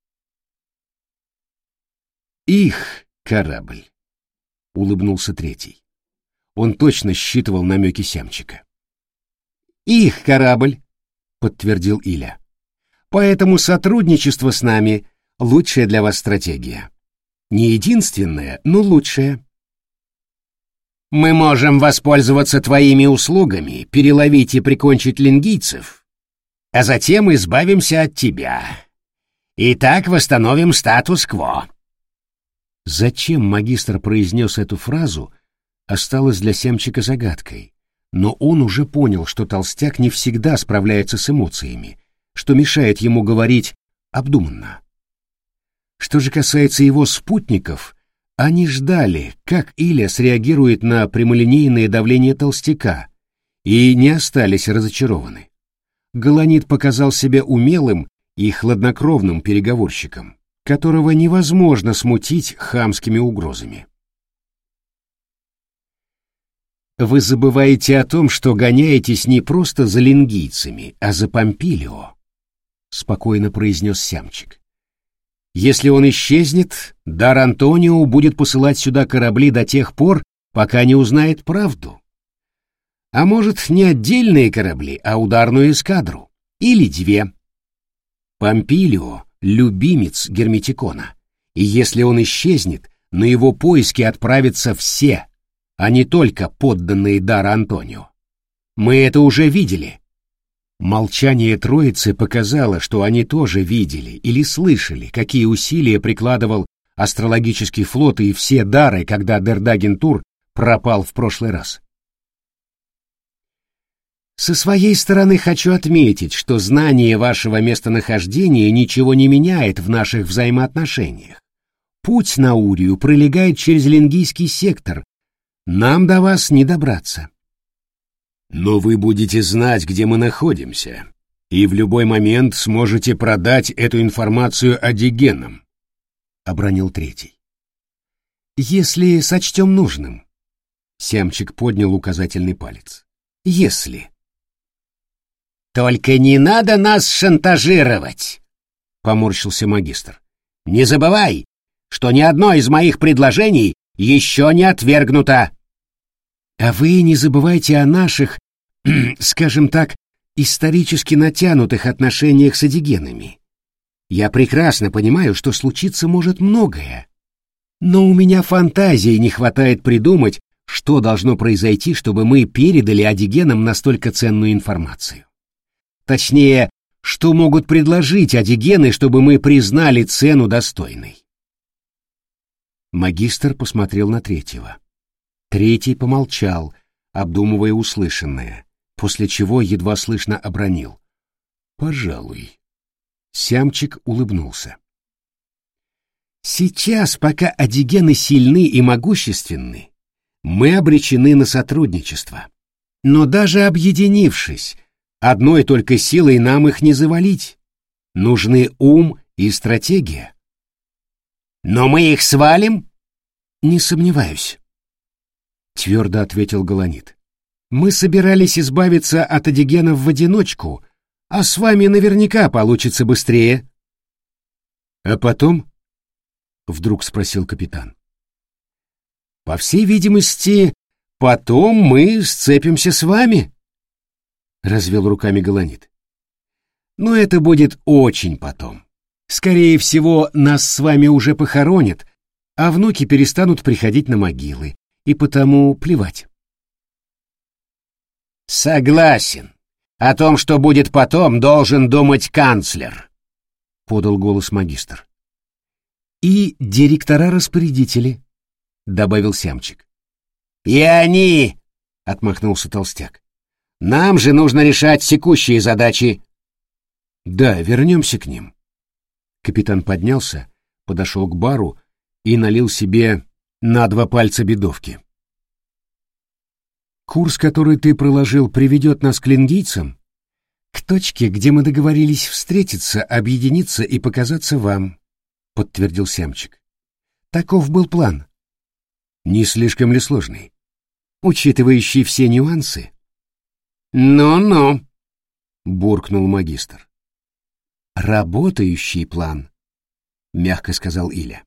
«Их корабль», — улыбнулся третий. Он точно считывал намеки Сямчика. «Их корабль», — подтвердил Иля. «Поэтому сотрудничество с нами — лучшая для вас стратегия. Не единственная, но лучшая». «Мы можем воспользоваться твоими услугами, переловить и прикончить лингийцев, а затем избавимся от тебя. И так восстановим статус-кво». Зачем магистр произнес эту фразу, осталось для Сямчика загадкой, но он уже понял, что толстяк не всегда справляется с эмоциями, что мешает ему говорить обдуманно. Что же касается его спутников, они ждали, как Иля среагирует на прямолинейное давление толстяка, и не остались разочарованы. Голонит показал себя умелым и хладнокровным переговорщиком, которого невозможно смутить хамскими угрозами. «Вы забываете о том, что гоняетесь не просто за лингийцами, а за Помпилио», — спокойно произнес Сямчик. «Если он исчезнет, дар Антонио будет посылать сюда корабли до тех пор, пока не узнает правду. А может, не отдельные корабли, а ударную эскадру. Или две. Помпилио — любимец Герметикона, и если он исчезнет, на его поиски отправятся все, а не только подданные дара Антонио. Мы это уже видели». Молчание троицы показало, что они тоже видели или слышали, какие усилия прикладывал астрологический флот и все дары, когда Дердагентур пропал в прошлый раз. «Со своей стороны хочу отметить, что знание вашего местонахождения ничего не меняет в наших взаимоотношениях. Путь на Урию пролегает через Лингийский сектор. Нам до вас не добраться». «Но вы будете знать, где мы находимся, и в любой момент сможете продать эту информацию адигенам», — обронил третий. «Если сочтем нужным». Сямчик поднял указательный палец. «Если». «Только не надо нас шантажировать», — поморщился магистр. «Не забывай, что ни одно из моих предложений еще не отвергнуто». «А вы не забывайте о наших, скажем так, исторически натянутых отношениях с адигенами. Я прекрасно понимаю, что случиться может многое». Но у меня фантазии не хватает придумать, что должно произойти, чтобы мы передали адигенам настолько ценную информацию. Точнее, что могут предложить адигены, чтобы мы признали цену достойной. Магистр посмотрел на третьего. Третий помолчал, обдумывая услышанное, после чего едва слышно обронил: «Пожалуй». Сямчик улыбнулся. «Сейчас, пока адигены сильны и могущественны, мы обречены на сотрудничество. Но даже объединившись, одной только силой нам их не завалить. Нужны ум и стратегия». «Но мы их свалим?» «Не сомневаюсь», — твердо ответил Голонит. «Мы собирались избавиться от адигенов в одиночку, а с вами наверняка получится быстрее». «А потом?» — вдруг спросил капитан. «По всей видимости, потом мы сцепимся с вами», — развел руками Голонит. «Но это будет очень потом. Скорее всего, нас с вами уже похоронят, а внуки перестанут приходить на могилы, и потому плевать». «Согласен. О том, что будет потом, должен думать канцлер», — подал голос магистр. «И директора-распорядители», — добавил Сямчик. «И они», — отмахнулся толстяк. «Нам же нужно решать текущие задачи». «Да, вернемся к ним». Капитан поднялся, подошел к бару и налил себе на 2 пальца бедовки. «Курс, который ты проложил, приведет нас к лингийцам? К точке, где мы договорились встретиться, объединиться и показаться вам», — подтвердил Сямчик. «Таков был план». «Не слишком ли сложный? Учитывающий все нюансы?» «Ну-ну», — буркнул магистр. «Работающий план», — мягко сказал Иля.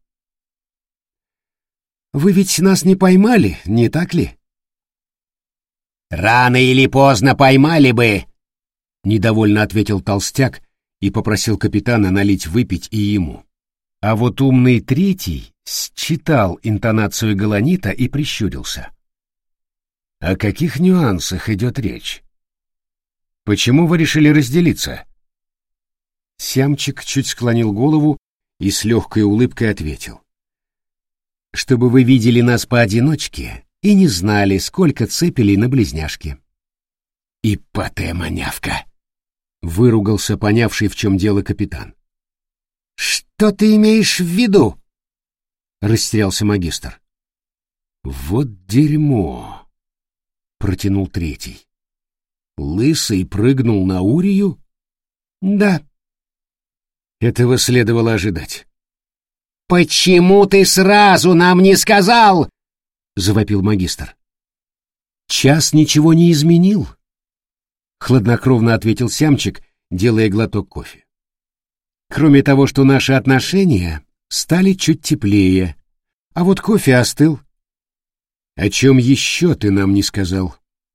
«Вы ведь нас не поймали, не так ли?» «Рано или поздно поймали бы», — недовольно ответил толстяк и попросил капитана налить выпить и ему. А вот умный третий считал интонацию Голонита и прищурился. «О каких нюансах идет речь? Почему вы решили разделиться?» Сямчик чуть склонил голову и с легкой улыбкой ответил: «Чтобы вы видели нас поодиночке и не знали, сколько цепелей на близняшке». «Ипатая манявка», — выругался понявший, в чем дело капитан. «Что ты имеешь в виду?» — растерялся магистр. «Вот дерьмо», — протянул третий. «Лысый прыгнул на Урию?» «Да». Этого следовало ожидать. «Почему ты сразу нам не сказал?» — завопил магистр. «Час ничего не изменил», — хладнокровно ответил Сямчик, делая глоток кофе. «Кроме того, что наши отношения стали чуть теплее, а вот кофе остыл». «О чем еще ты нам не сказал?»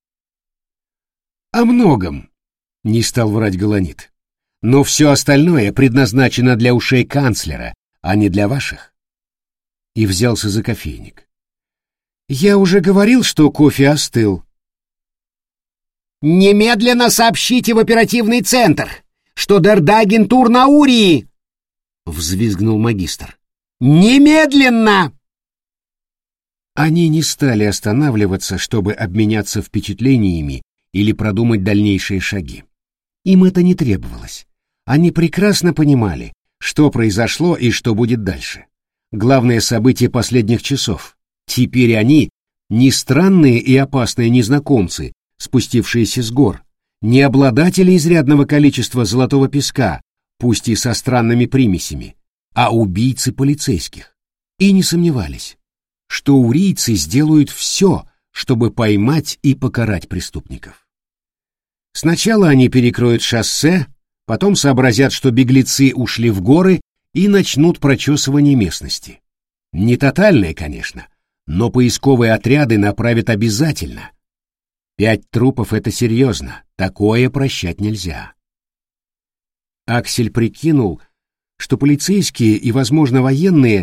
«О многом», — не стал врать Голонит. «Но все остальное предназначено для ушей канцлера, а не для ваших». И взялся за кофейник. «Я уже говорил, что кофе остыл». «Немедленно сообщите в оперативный центр, что Дердагентур на Урии!» — взвизгнул магистр. «Немедленно!» Они не стали останавливаться, чтобы обменяться впечатлениями или продумать дальнейшие шаги. Им это не требовалось. Они прекрасно понимали, что произошло и что будет дальше. Главное событие последних часов. Теперь они не странные и опасные незнакомцы, спустившиеся с гор, не обладатели изрядного количества золотого песка, пусть и со странными примесями, а убийцы полицейских. И не сомневались, что урийцы сделают все, чтобы поймать и покарать преступников. Сначала они перекроют шоссе, потом сообразят, что беглецы ушли в горы, и начнут прочесывание местности. Не тотальное, конечно, но поисковые отряды направят обязательно. 5 трупов — это серьезно, такое прощать нельзя. Аксель прикинул, что полицейские и, возможно, военные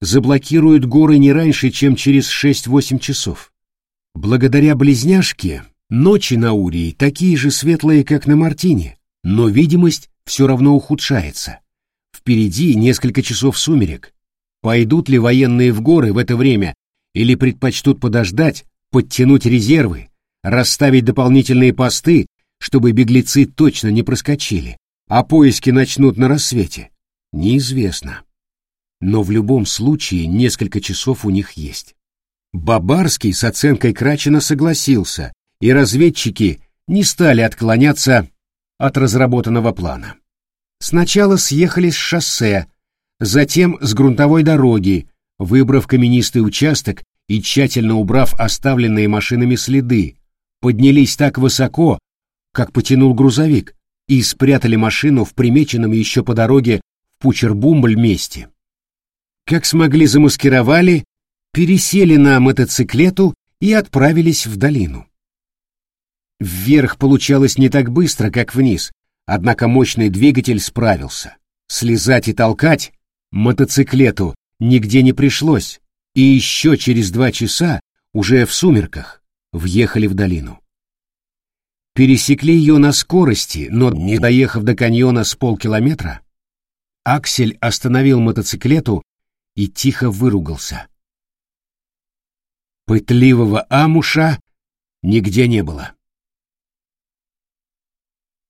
заблокируют горы не раньше, чем через 6-8 часов. Благодаря близняшке ночи на Урии такие же светлые, как на Мартине, но видимость все равно ухудшается. Впереди несколько часов сумерек. Пойдут ли военные в горы в это время или предпочтут подождать, подтянуть резервы, расставить дополнительные посты, чтобы беглецы точно не проскочили, а поиски начнут на рассвете? Неизвестно. Но в любом случае несколько часов у них есть. Бабарский с оценкой Крачина согласился, и разведчики не стали отклоняться от разработанного плана. Сначала съехали с шоссе, затем с грунтовой дороги, выбрав каменистый участок и тщательно убрав оставленные машинами следы, поднялись так высоко, как потянул грузовик, и спрятали машину в примеченном еще по дороге в Пучербумбль месте. Как смогли, замаскировали, пересели на мотоциклету и отправились в долину. Вверх получалось не так быстро, как вниз, однако мощный двигатель справился. Слезать и толкать мотоциклету нигде не пришлось, и еще через 2 часа, уже в сумерках, въехали в долину. Пересекли ее на скорости, но, не доехав до каньона с полкилометра, Аксель остановил мотоциклету и тихо выругался. Пытливого амуша нигде не было.